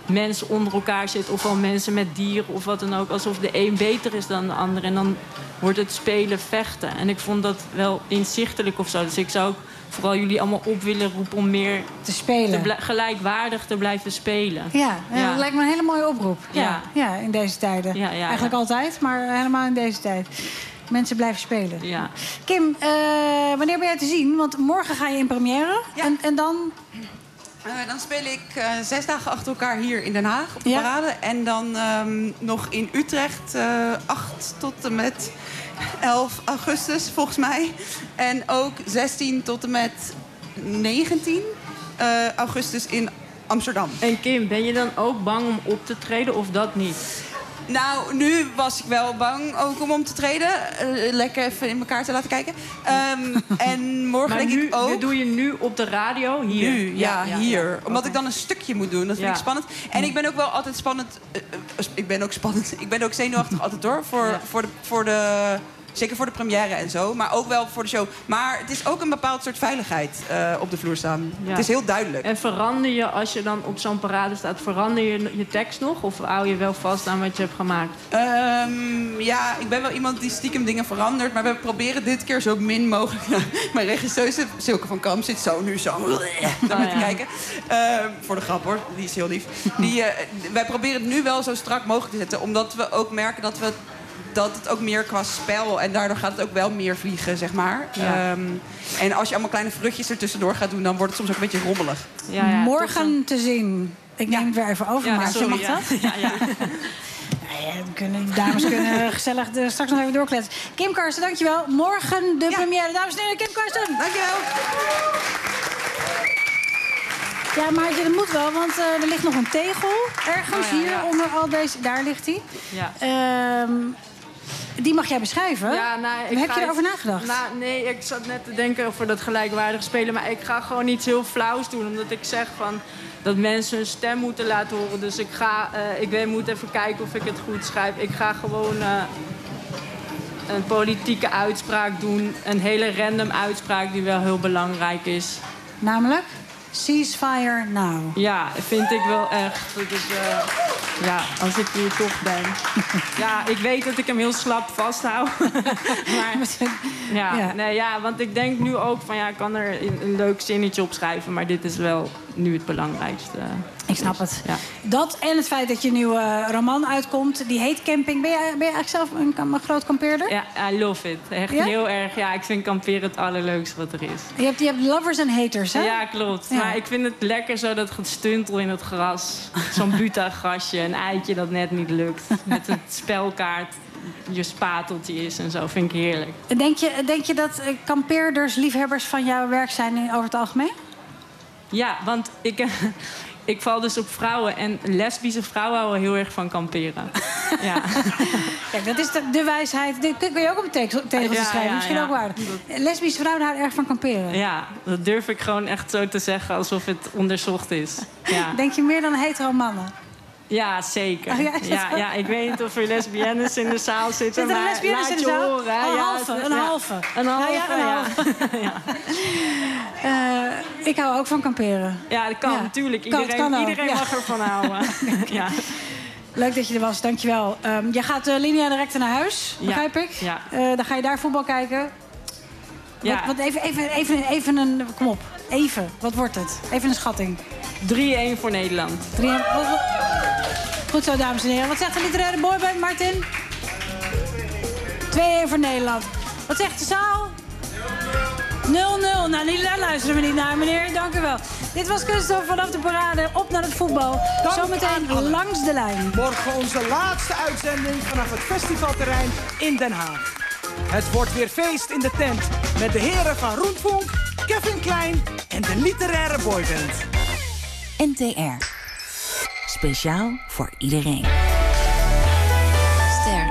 mensen onder elkaar zitten... of wel mensen met dieren of wat dan ook. Alsof de een beter is dan de ander. En dan wordt het spelen vechten. En ik vond dat wel inzichtelijk of zo. Dus ik zou ook vooral jullie allemaal op willen roepen... om meer te spelen. Te bl- gelijkwaardig te blijven spelen. Ja, ja, dat lijkt me een hele mooie oproep. Ja, Ja. ja in deze tijden. Ja, ja, Eigenlijk ja. altijd, maar helemaal in deze tijd. Mensen blijven spelen. Ja. Kim, uh, wanneer ben jij te zien? Want morgen ga je in première. Ja. En, en dan... Uh, dan speel ik uh, zes dagen achter elkaar hier in Den Haag op de Ja. parade. En dan um, nog in Utrecht uh, acht tot en met elf augustus volgens mij. En ook zestien tot en met negentien uh, augustus in Amsterdam. En Kim, ben je dan ook bang om op te treden of dat niet? Nou, nu was ik wel bang ook om om te treden. Uh, lekker even in elkaar te laten kijken. Um, en morgen Maar denk nu, ik ook... dit doe je nu op de radio? Hier? Nu, ja, ja, hier. ja. Omdat Oké. ik dan een stukje moet doen. Dat vind Ja. ik spannend. En ik ben ook wel altijd spannend... uh, uh, ik ben ook spannend. Ik ben ook zenuwachtig altijd hoor. Voor, Ja. voor, de, voor de... Zeker voor de première en zo. Maar ook wel voor de show. Maar het is ook een bepaald soort veiligheid uh, op de vloer staan. Ja. Het is heel duidelijk. En verander je, als je dan op zo'n parade staat... verander je je tekst nog? Of hou je wel vast aan wat je hebt gemaakt? Um, ja, ik ben wel iemand die stiekem dingen verandert. Maar we proberen dit keer zo min mogelijk... Mijn regisseuse, Silke van Kamp, zit zo nu zo... naar me Oh, te ja. kijken. Uh, voor de grap hoor, die is heel lief. Die, uh, wij proberen het nu wel zo strak mogelijk te zetten. Omdat we ook merken dat we... dat het ook meer qua spel... en daardoor gaat het ook wel meer vliegen, zeg maar. Ja. Um, en als je allemaal kleine vruchtjes er tussendoor gaat doen... dan wordt het soms ook een beetje rommelig. Ja, ja, morgen te zien. Ik neem het weer even over, Ja, maar sorry, mag ja. dat? Ja, ja. Nou ja, we kunnen, die dames kunnen gezellig de, straks nog even doorkletsen. Kim Karsten, dankjewel. Morgen de Ja. première. Dames en heren, Kim Karsten. Dankjewel. Ja, maar dat moet wel, want uh, er ligt nog een tegel ergens Oh, ja, hier ja. onder al deze... Daar ligt hij. Ja. Um, die mag jij beschrijven. Ja, nou, ik Heb ga je erover het- nagedacht? Nou, nee, ik zat net te denken over dat gelijkwaardige spelen. Maar ik ga gewoon iets heel flauws doen. Omdat ik zeg van dat mensen hun stem moeten laten horen. Dus ik ga, uh, ik weet, moet even kijken of ik het goed schrijf. Ik ga gewoon uh, een politieke uitspraak doen. Een hele random uitspraak die wel heel belangrijk is. Namelijk? Ceasefire now. Ja, vind ik wel echt. Het is, uh, ja, als ik hier toch ben. Ja, ik weet dat ik hem heel slap vasthoud. maar ja, Ja. Nee, ja, want ik denk nu ook van ja, ik kan er een, een leuk zinnetje op schrijven, maar dit is wel nu het belangrijkste. Ik snap het. Ja. Dat en het feit dat je nieuwe roman uitkomt. Die heet Camping. Ben jij, ben je eigenlijk zelf een, een groot kampeerder? Ja, I love it. Echt Ja? heel erg. Ja, ik vind kamperen het allerleukste wat er is. Je hebt, je hebt lovers en haters, hè? Ja, klopt. Ja. Maar ik vind het lekker zo dat gestuntel in het gras. Zo'n buta-grasje, een eitje dat net niet lukt. Met een spelkaart, je spateltje is en zo. Vind ik heerlijk. Denk je, denk je dat eh, kampeerders liefhebbers van jouw werk zijn in, over het algemeen? Ja, want ik, eh, ik val dus op vrouwen. En lesbische vrouwen houden heel erg van kamperen. Ja. Kijk, dat is de, de wijsheid. Die kun je ook op een tegel, tegeltje Ja, schrijven. ja, Misschien ja. ook waardig. Lesbische vrouwen houden erg van kamperen. Ja, dat durf ik gewoon echt zo te zeggen alsof het onderzocht is. Ja, Denk je meer dan hetero mannen? ja zeker. Oh, ja, is dat Ja, zo? ja, ik weet niet of er lesbiennes in de zaal zitten, Zitten er maar lesbiennes laat in de je zaal? horen. hè. Een Ja, halve, het- een ja. halve. Een halve, Ja, ja, een ja. halve. Ja. Uh, ik hou ook van kamperen. Ja, dat kan Ja. natuurlijk. Kan, Iedereen, kan ook, iedereen ja. mag ervan houden. Ja. Leuk dat je er was, dankjewel. Um, jij gaat uh, linea directe naar huis, Ja, begrijp ik? ja. Uh, dan ga je daar voetbal kijken. Ja. Wat, wat even, even, even, even een... Kom op, even. Wat wordt het? Even een schatting. drie-een voor Nederland. Drie, wat- wat- Goed zo, dames en heren. Wat zegt de literaire boyband, Martin? twee-een voor Nederland. Wat zegt de zaal? nul nul. Nou, niet, daar luisteren we niet naar, meneer. Dank u wel. Dit was Kunststof vanaf de parade. Op naar het voetbal. Dank Zometeen aan allen. langs de lijn. Morgen onze laatste uitzending vanaf het festivalterrein in Den Haag. Het wordt weer feest in de tent met de heren van Roentvonk, Kevin Klein en de literaire boyband. N T R. Speciaal voor iedereen. Ster.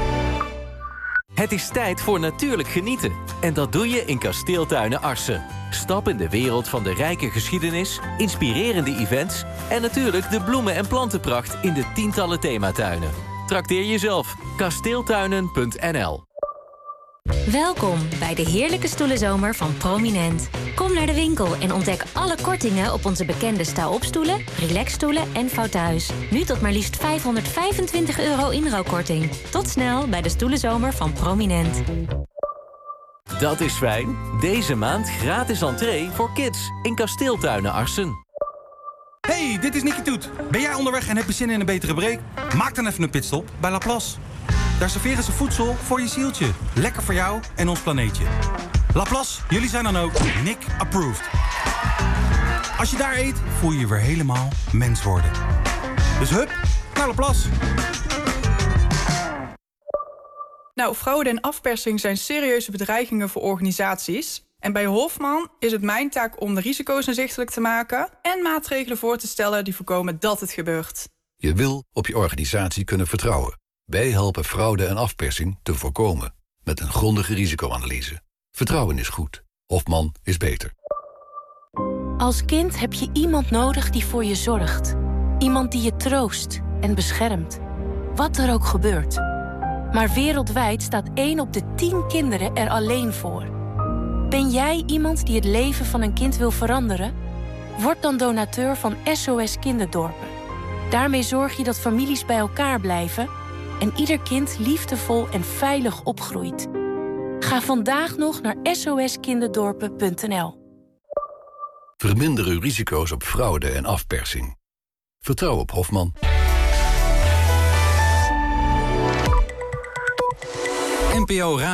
Het is tijd voor natuurlijk genieten. En dat doe je in Kasteeltuinen Arsen. Stap in de wereld van de rijke geschiedenis, inspirerende events en natuurlijk de bloemen- en plantenpracht in de tientallen thematuinen. Trakteer jezelf. kasteeltuinen punt n l Welkom bij de heerlijke stoelenzomer van Prominent. Kom naar de winkel en ontdek alle kortingen op onze bekende sta-opstoelen, relaxstoelen en fouthuis. Nu tot maar liefst vijfhonderdvijfentwintig euro inruilkorting. Tot snel bij de stoelenzomer van Prominent. Dat is fijn. Deze maand gratis entree voor kids in Kasteeltuinen Arsen. Hey, dit is Nicky Toet. Ben jij onderweg en heb je zin in een betere break? Maak dan even een pitstop bij Laplace. Daar serveren ze voedsel voor je zieltje. Lekker voor jou en ons planeetje. Laplace, jullie zijn dan ook N I C-approved. Als je daar eet, voel je je weer helemaal mens worden. Dus hup, naar Laplace. Nou, fraude en afpersing zijn serieuze bedreigingen voor organisaties. En bij Hofman is het mijn taak om de risico's inzichtelijk te maken en maatregelen voor te stellen die voorkomen dat het gebeurt. Je wil op je organisatie kunnen vertrouwen. Wij helpen fraude en afpersing te voorkomen met een grondige risicoanalyse. Vertrouwen is goed. Hofman is beter. Als kind heb je iemand nodig die voor je zorgt. Iemand die je troost en beschermt. Wat er ook gebeurt. Maar wereldwijd staat één op de tien kinderen er alleen voor. Ben jij iemand die het leven van een kind wil veranderen? Word dan donateur van S O S Kinderdorpen. Daarmee zorg je dat families bij elkaar blijven en ieder kind liefdevol en veilig opgroeit. Ga vandaag nog naar S O S kinderdorpen punt n l. Verminder uw risico's op fraude en afpersing. Vertrouw op Hofman. N P O Radio.